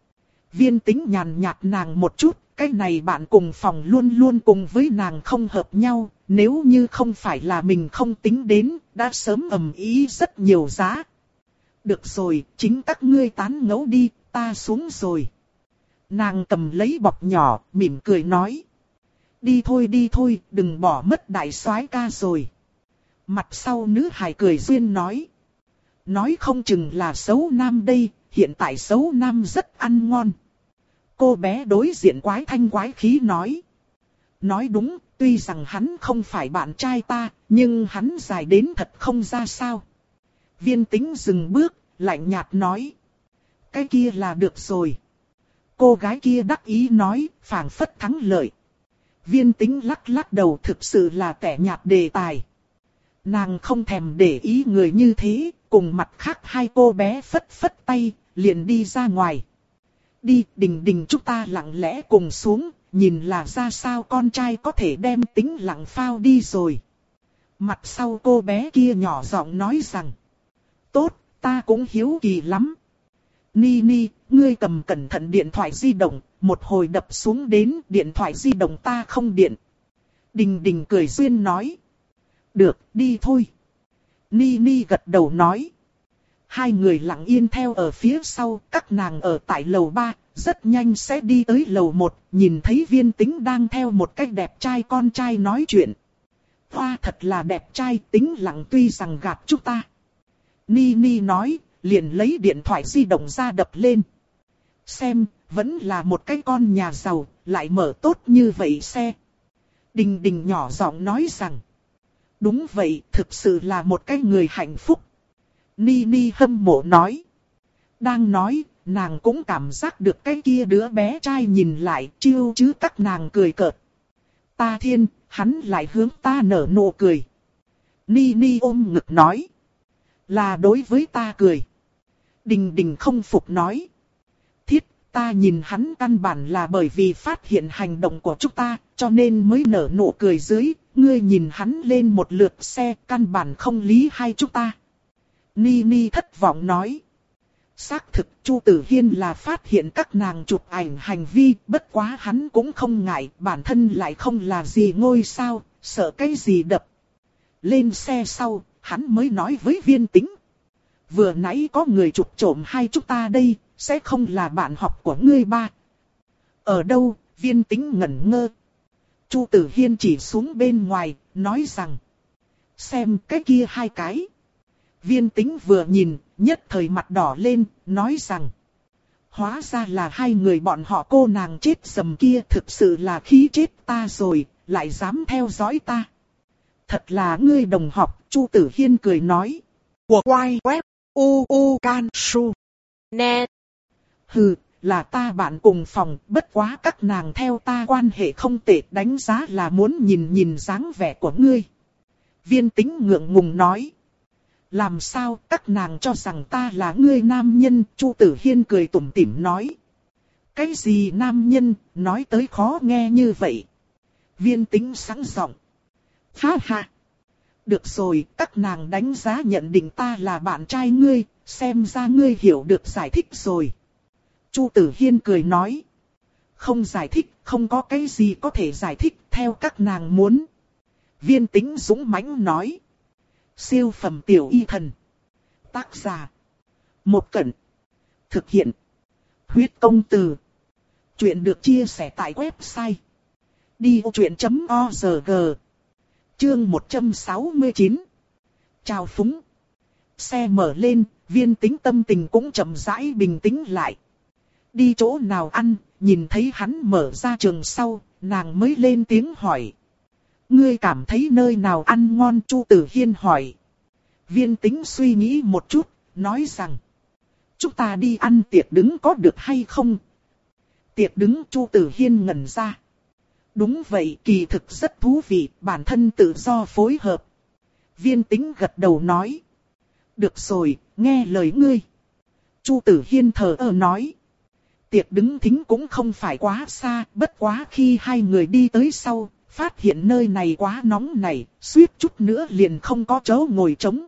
Viên Tĩnh nhàn nhạt nàng một chút, cái này bạn cùng phòng luôn luôn cùng với nàng không hợp nhau, nếu như không phải là mình không tính đến, đã sớm ầm ý rất nhiều giá. Được rồi, chính các ngươi tán ngẫu đi, ta xuống rồi. Nàng cầm lấy bọc nhỏ, mỉm cười nói. Đi thôi đi thôi, đừng bỏ mất đại soái ca rồi. Mặt sau nữ hài cười duyên nói. Nói không chừng là xấu nam đây, hiện tại xấu nam rất ăn ngon. Cô bé đối diện quái thanh quái khí nói. Nói đúng, tuy rằng hắn không phải bạn trai ta, nhưng hắn dài đến thật không ra sao. Viên Tĩnh dừng bước, lạnh nhạt nói. Cái kia là được rồi. Cô gái kia đắc ý nói, phảng phất thắng lợi. Viên Tĩnh lắc lắc đầu, thực sự là tẻ nhạt đề tài. Nàng không thèm để ý người như thế, cùng mặt khác hai cô bé phất phất tay, liền đi ra ngoài. Đi, Đình Đình, chúng ta lặng lẽ cùng xuống, nhìn là ra sao con trai có thể đem Tĩnh lặng phao đi rồi. Mặt sau cô bé kia nhỏ giọng nói rằng. Tốt, ta cũng hiếu kỳ lắm. Ni Ni, ngươi cầm cẩn thận điện thoại di động, một hồi đập xuống đến điện thoại di động ta không điện. Đình Đình cười duyên nói. Được, đi thôi. Ni Ni gật đầu nói. Hai người lặng yên theo ở phía sau, các nàng ở tại lầu ba, rất nhanh sẽ đi tới lầu một, nhìn thấy Viên Tĩnh đang theo một cách đẹp trai con trai nói chuyện. Hoa thật là đẹp trai, Tĩnh lặng tuy rằng gạt chúng ta. Ni Ni nói, liền lấy điện thoại di động ra đập lên. Xem, vẫn là một cái con nhà giàu, lại mở tốt như vậy xe. Đình Đình nhỏ giọng nói rằng. Đúng vậy, thực sự là một cái người hạnh phúc. Ni Ni hâm mộ nói. Đang nói, nàng cũng cảm giác được cái kia đứa bé trai nhìn lại, chiêu chứ các nàng cười cợt. Ta thiên, hắn lại hướng ta nở nụ cười. Ni Ni ôm ngực nói. Là đối với ta cười. Đình Đình không phục nói. Thiết, ta nhìn hắn căn bản là bởi vì phát hiện hành động của chúng ta, cho nên mới nở nụ cười dưới. Ngươi nhìn hắn lên một lượt xe, căn bản không lý hai chúng ta. Ni Ni thất vọng nói. Xác thực Chu Tử Hiên là phát hiện các nàng chụp ảnh hành vi, bất quá hắn cũng không ngại, bản thân lại không là gì ngôi sao, sợ cái gì đập. Lên xe sau, hắn mới nói với Viên Tĩnh. Vừa nãy có người chụp trộm hai chúng ta đây, sẽ không là bạn học của ngươi ba. Ở đâu? Viên Tĩnh ngẩn ngơ. Chu Tử Hiên chỉ xuống bên ngoài, nói rằng. Xem cái kia hai cái. Viên Tĩnh vừa nhìn, nhất thời mặt đỏ lên, nói rằng. Hóa ra là hai người bọn họ, cô nàng chết sầm kia thực sự là khí chết ta rồi, lại dám theo dõi ta. Thật là ngươi đồng học, Chu Tử Hiên cười nói. Của quay web u u can su net. Hừ, là ta bạn cùng phòng, bất quá các nàng theo ta quan hệ không tệ, đánh giá là muốn nhìn nhìn dáng vẻ của ngươi. Viên Tĩnh ngượng ngùng nói. Làm sao các nàng cho rằng ta là ngươi nam nhân? Chu Tử Hiên cười tủm tỉm nói. Cái gì nam nhân, nói tới khó nghe như vậy. Viên Tĩnh sáng giọng. Ha ha. Được rồi, các nàng đánh giá nhận định ta là bạn trai ngươi, xem ra ngươi hiểu được giải thích rồi. Chu Tử Hiên cười nói. Không giải thích, không có cái gì có thể giải thích, theo các nàng muốn. Viên Tĩnh dũng mãnh nói. Siêu phẩm tiểu y thần. Tác giả. Một Cẩn. Thực hiện. Huyết công từ. Chuyện được chia sẻ tại website. đi ô chuyện chấm org. Chương một trăm sáu mươi chín. Chào phúng. Xe mở lên, Viên Tĩnh tâm tình cũng chậm rãi bình tĩnh lại. Đi chỗ nào ăn, nhìn thấy hắn mở ra trường sau, nàng mới lên tiếng hỏi. Ngươi cảm thấy nơi nào ăn ngon? Chu Tử Hiên hỏi. Viên Tĩnh suy nghĩ một chút, nói rằng. Chúng ta đi ăn tiệc đứng có được hay không? Tiệc đứng? Chu Tử Hiên ngẩn ra. Đúng vậy, kỳ thực rất thú vị, bản thân tự do phối hợp. Viên Tĩnh gật đầu nói. Được rồi, nghe lời ngươi. Chu Tử Hiên thờ ơ nói. Tiệc đứng thính cũng không phải quá xa, bất quá khi hai người đi tới sau, phát hiện nơi này quá nóng này, suýt chút nữa liền không có chỗ ngồi trống.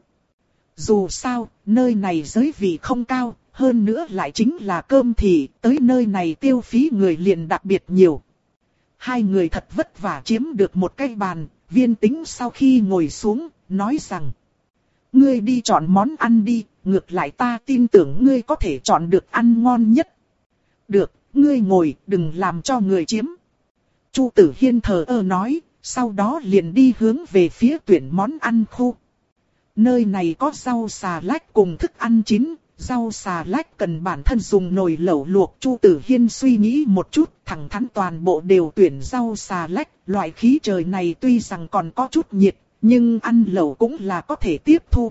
Dù sao, nơi này giới vị không cao, hơn nữa lại chính là cơm thì, tới nơi này tiêu phí người liền đặc biệt nhiều. Hai người thật vất vả chiếm được một cái bàn, Viên Tĩnh sau khi ngồi xuống, nói rằng. Ngươi đi chọn món ăn đi, ngược lại ta tin tưởng ngươi có thể chọn được ăn ngon nhất. Được, ngươi ngồi, đừng làm cho người chiếm. Chu Tử Hiên thờ ơ nói, sau đó liền đi hướng về phía tuyển món ăn khu. Nơi này có rau xà lách cùng thức ăn chín, rau xà lách cần bản thân dùng nồi lẩu luộc. Chu Tử Hiên suy nghĩ một chút, thẳng thắn toàn bộ đều tuyển rau xà lách. Loại khí trời này tuy rằng còn có chút nhiệt, nhưng ăn lẩu cũng là có thể tiếp thu.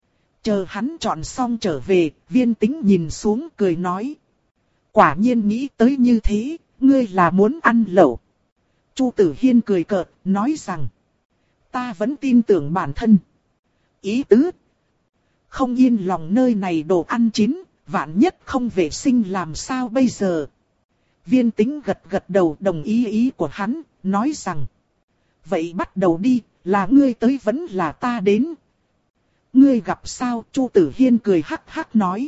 Chờ hắn chọn xong trở về, Viên Tĩnh nhìn xuống cười nói. Quả nhiên nghĩ tới như thế, ngươi là muốn ăn lẩu. Chu Tử Hiên cười cợt, nói rằng. Ta vẫn tin tưởng bản thân. Ý tứ. Không yên lòng nơi này đồ ăn chín, vạn nhất không vệ sinh làm sao bây giờ. Viên Tĩnh gật gật đầu đồng ý ý của hắn, nói rằng. Vậy bắt đầu đi, là ngươi tới vẫn là ta đến. Ngươi gặp sao? Chu Tử Hiên cười hắc hắc nói.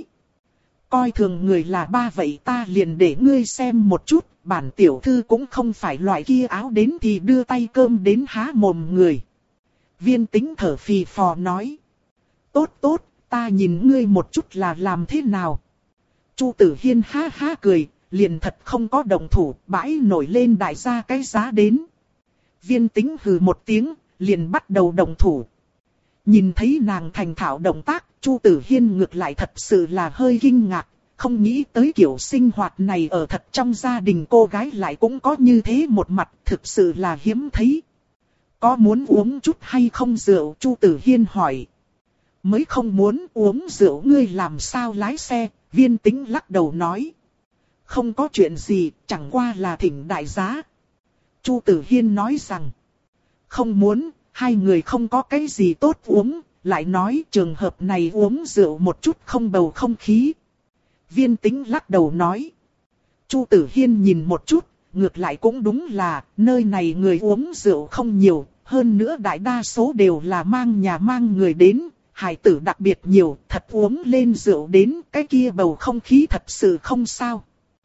Coi thường người là ba vậy ta liền để ngươi xem một chút, bản tiểu thư cũng không phải loại kia áo đến thì đưa tay cơm đến há mồm người. Viên Tĩnh thở phì phò nói. Tốt tốt, ta nhìn ngươi một chút là làm thế nào. Chu Tử Hiên ha ha cười, liền thật không có động thủ, bãi nổi lên đại gia cái giá đến. Viên Tĩnh hừ một tiếng, liền bắt đầu động thủ. Nhìn thấy nàng thành thạo động tác, Chu Tử Hiên ngược lại thật sự là hơi kinh ngạc, không nghĩ tới kiểu sinh hoạt này ở thật trong gia đình cô gái lại cũng có như thế một mặt, thực sự là hiếm thấy. Có muốn uống chút hay không rượu? Chu Tử Hiên hỏi. Mới không muốn uống rượu, ngươi làm sao lái xe? Viên Tĩnh lắc đầu nói. Không có chuyện gì, chẳng qua là thỉnh đại giá. Chu Tử Hiên nói rằng. Không muốn, hai người không có cái gì tốt uống, lại nói trường hợp này uống rượu một chút không bầu không khí. Viên Tĩnh lắc đầu nói. Chu Tử Hiên nhìn một chút, ngược lại cũng đúng là, nơi này người uống rượu không nhiều, hơn nữa đại đa số đều là mang nhà mang người đến, hài tử đặc biệt nhiều, thật uống lên rượu đến, cái kia bầu không khí thật sự không sao.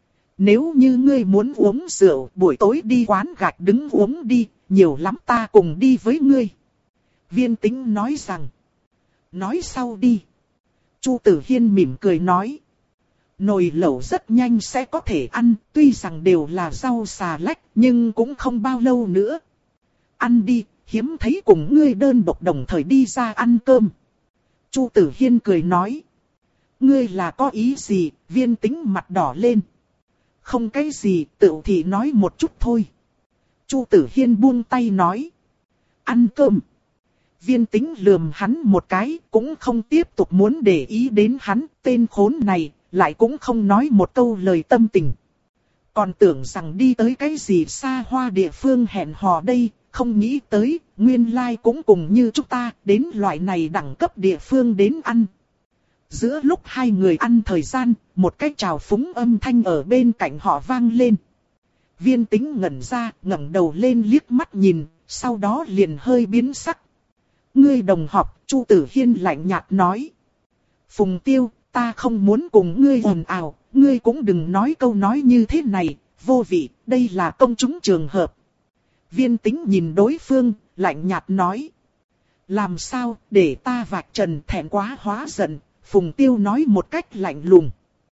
Nếu như ngươi muốn uống rượu, buổi tối đi quán gạch đứng uống đi, nhiều lắm ta cùng đi với ngươi. Viên Tĩnh nói rằng. Nói sau đi. Chu Tử Hiên mỉm cười nói. Nồi lẩu rất nhanh sẽ có thể ăn, tuy rằng đều là rau xà lách, nhưng cũng không bao lâu nữa. Ăn đi, hiếm thấy cùng ngươi đơn độc đồng thời đi ra ăn cơm. Chu Tử Hiên cười nói. Ngươi là có ý gì? Viên Tĩnh mặt đỏ lên. Không cái gì, tự thì nói một chút thôi. Chu Tử Hiên buông tay nói. Ăn cơm. Viên Tĩnh lườm hắn một cái, cũng không tiếp tục muốn để ý đến hắn, tên khốn này, lại cũng không nói một câu lời tâm tình. Còn tưởng rằng đi tới cái gì xa hoa địa phương hẹn hò đây, không nghĩ tới, nguyên lai cũng cùng như chúng ta, đến loại này đẳng cấp địa phương đến ăn. Giữa lúc hai người ăn thời gian, một cái chào phúng âm thanh ở bên cạnh họ vang lên. Viên Tĩnh ngẩn ra, ngẩng đầu lên liếc mắt nhìn, sau đó liền hơi biến sắc. Ngươi đồng học, Chu Tử Hiên lạnh nhạt nói. Phùng Tiêu, ta không muốn cùng ngươi ồn ào, ngươi cũng đừng nói câu nói như thế này, vô vị, đây là công chúng trường hợp. Viên Tĩnh nhìn đối phương, lạnh nhạt nói. Làm sao, để ta vạch trần, thẹn quá hóa giận. Phùng Tiêu nói một cách lạnh lùng.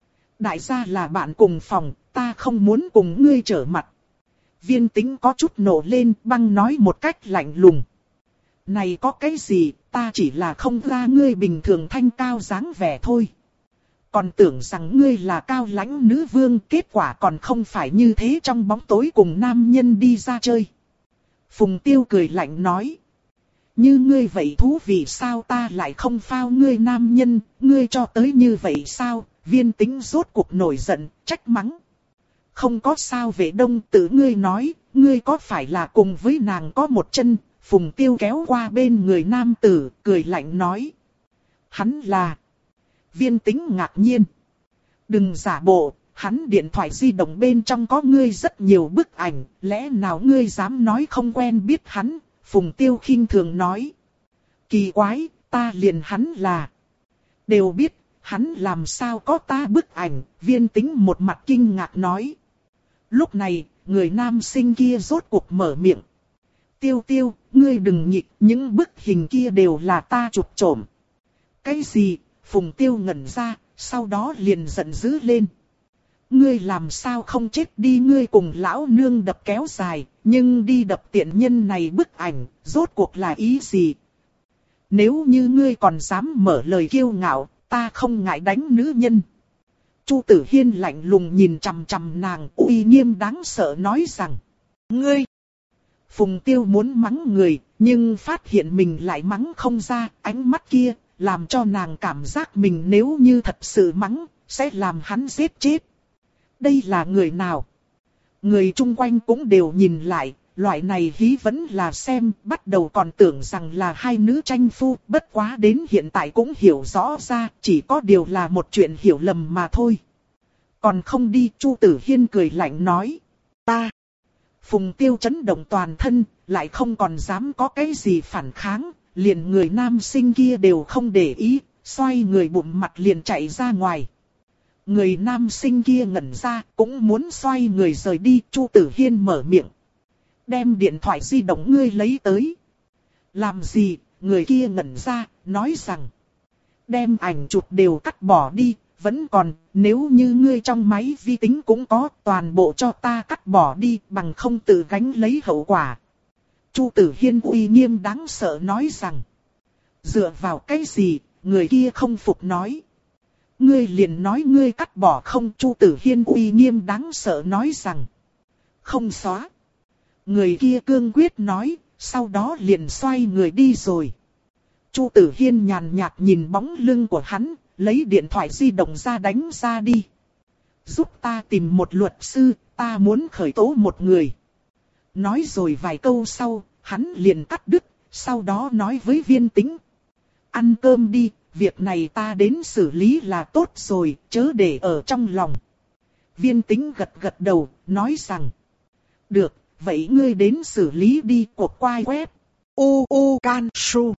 Đại gia là bạn cùng phòng, ta không muốn cùng ngươi trở mặt. Viên Tĩnh có chút nổ lên, băng nói một cách lạnh lùng. Này có cái gì, ta chỉ là không ra ngươi bình thường thanh cao dáng vẻ thôi. Còn tưởng rằng ngươi là cao lãnh nữ vương, kết quả còn không phải như thế, trong bóng tối cùng nam nhân đi ra chơi. Phùng Tiêu cười lạnh nói. Như ngươi vậy thú vị sao, ta lại không phao ngươi nam nhân, ngươi cho tới như vậy sao? Viên Tĩnh rốt cuộc nổi giận, trách mắng. Không có sao, Vệ Đông tự ngươi nói, ngươi có phải là cùng với nàng có một chân? Phùng Tiêu kéo qua bên người nam tử, cười lạnh nói. Hắn là... Viên Tĩnh ngạc nhiên. Đừng giả bộ, hắn điện thoại di động bên trong có ngươi rất nhiều bức ảnh, lẽ nào ngươi dám nói không quen biết hắn? Phùng Tiêu khinh thường nói. Kỳ quái, ta liền hắn là... Đều biết, hắn làm sao có ta bức ảnh, Viên Tĩnh một mặt kinh ngạc nói. Lúc này, người nam sinh kia rốt cuộc mở miệng. Tiêu Tiêu, ngươi đừng nhịp, những bức hình kia đều là ta chụp trộm. Cái gì? Phùng Tiêu ngẩn ra, sau đó liền giận dữ lên. Ngươi làm sao không chết đi, ngươi cùng lão nương đập kéo dài, nhưng đi đập tiện nhân này bức ảnh, rốt cuộc là ý gì? Nếu như ngươi còn dám mở lời kiêu ngạo, ta không ngại đánh nữ nhân. Chu Tử Hiên lạnh lùng nhìn chằm chằm nàng, uy nghiêm đáng sợ nói rằng, ngươi. Phùng Tiêu muốn mắng người, nhưng phát hiện mình lại mắng không ra, ánh mắt kia, làm cho nàng cảm giác mình nếu như thật sự mắng, sẽ làm hắn giết chết. Đây là người nào? Người chung quanh cũng đều nhìn lại, loại này hí vẫn là xem, bắt đầu còn tưởng rằng là hai nữ tranh phu, bất quá đến hiện tại cũng hiểu rõ ra, chỉ có điều là một chuyện hiểu lầm mà thôi. Còn không đi, Chu Tử Hiên cười lạnh nói, ta. Phùng Tiêu chấn động toàn thân, lại không còn dám có cái gì phản kháng, liền người nam sinh kia đều không để ý, xoay người bụng mặt liền chạy ra ngoài. Người nam sinh kia ngẩn ra, cũng muốn xoay người rời đi, Chu Tử Hiên mở miệng. Đem điện thoại di động ngươi lấy tới. Làm gì, người kia ngẩn ra, nói rằng. Đem ảnh chụp đều cắt bỏ đi, vẫn còn, nếu như ngươi trong máy vi tính cũng có, toàn bộ cho ta cắt bỏ đi, bằng không tự gánh lấy hậu quả. Chu Tử Hiên uy nghiêm đáng sợ nói rằng. Dựa vào cái gì, người kia không phục nói. Ngươi liền nói ngươi cắt bỏ không, Chu Tử Hiên uy nghiêm đáng sợ nói rằng. Không xóa. Người kia cương quyết nói, sau đó liền xoay người đi rồi. Chu Tử Hiên nhàn nhạt nhìn bóng lưng của hắn, lấy điện thoại di động ra đánh ra đi. Giúp ta tìm một luật sư, ta muốn khởi tố một người. Nói rồi vài câu sau, hắn liền cắt đứt, sau đó nói với Viên Tĩnh. Ăn cơm đi, việc này ta đến xử lý là tốt rồi, chớ để ở trong lòng. Viên Tĩnh gật gật đầu, nói rằng. Được, vậy ngươi đến xử lý đi, cuộc quay web. U U Can Su.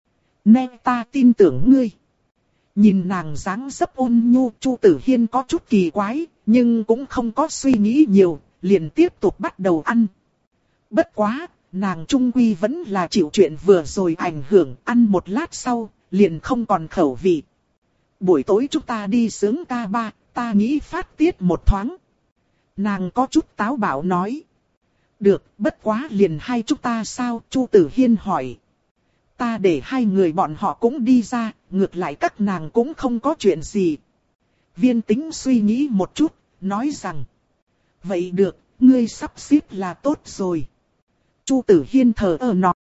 Nè ta tin tưởng ngươi. Nhìn nàng dáng dấp ôn nhu, Chu Tử Hiên có chút kỳ quái, nhưng cũng không có suy nghĩ nhiều, liền tiếp tục bắt đầu ăn. Bất quá, nàng trung quy vẫn là chịu chuyện vừa rồi ảnh hưởng, ăn một lát sau, liền không còn khẩu vị. Buổi tối chúng ta đi sướng ca ba, ta nghĩ phát tiết một thoáng. Nàng có chút táo bạo nói. Được, bất quá liền hai chúng ta sao? Chu Tử Hiên hỏi. Ta để hai người bọn họ cũng đi ra, ngược lại các nàng cũng không có chuyện gì. Viên Tĩnh suy nghĩ một chút, nói rằng. Vậy được, ngươi sắp xếp là tốt rồi. Chu Tử Hiên thờ ơ nói.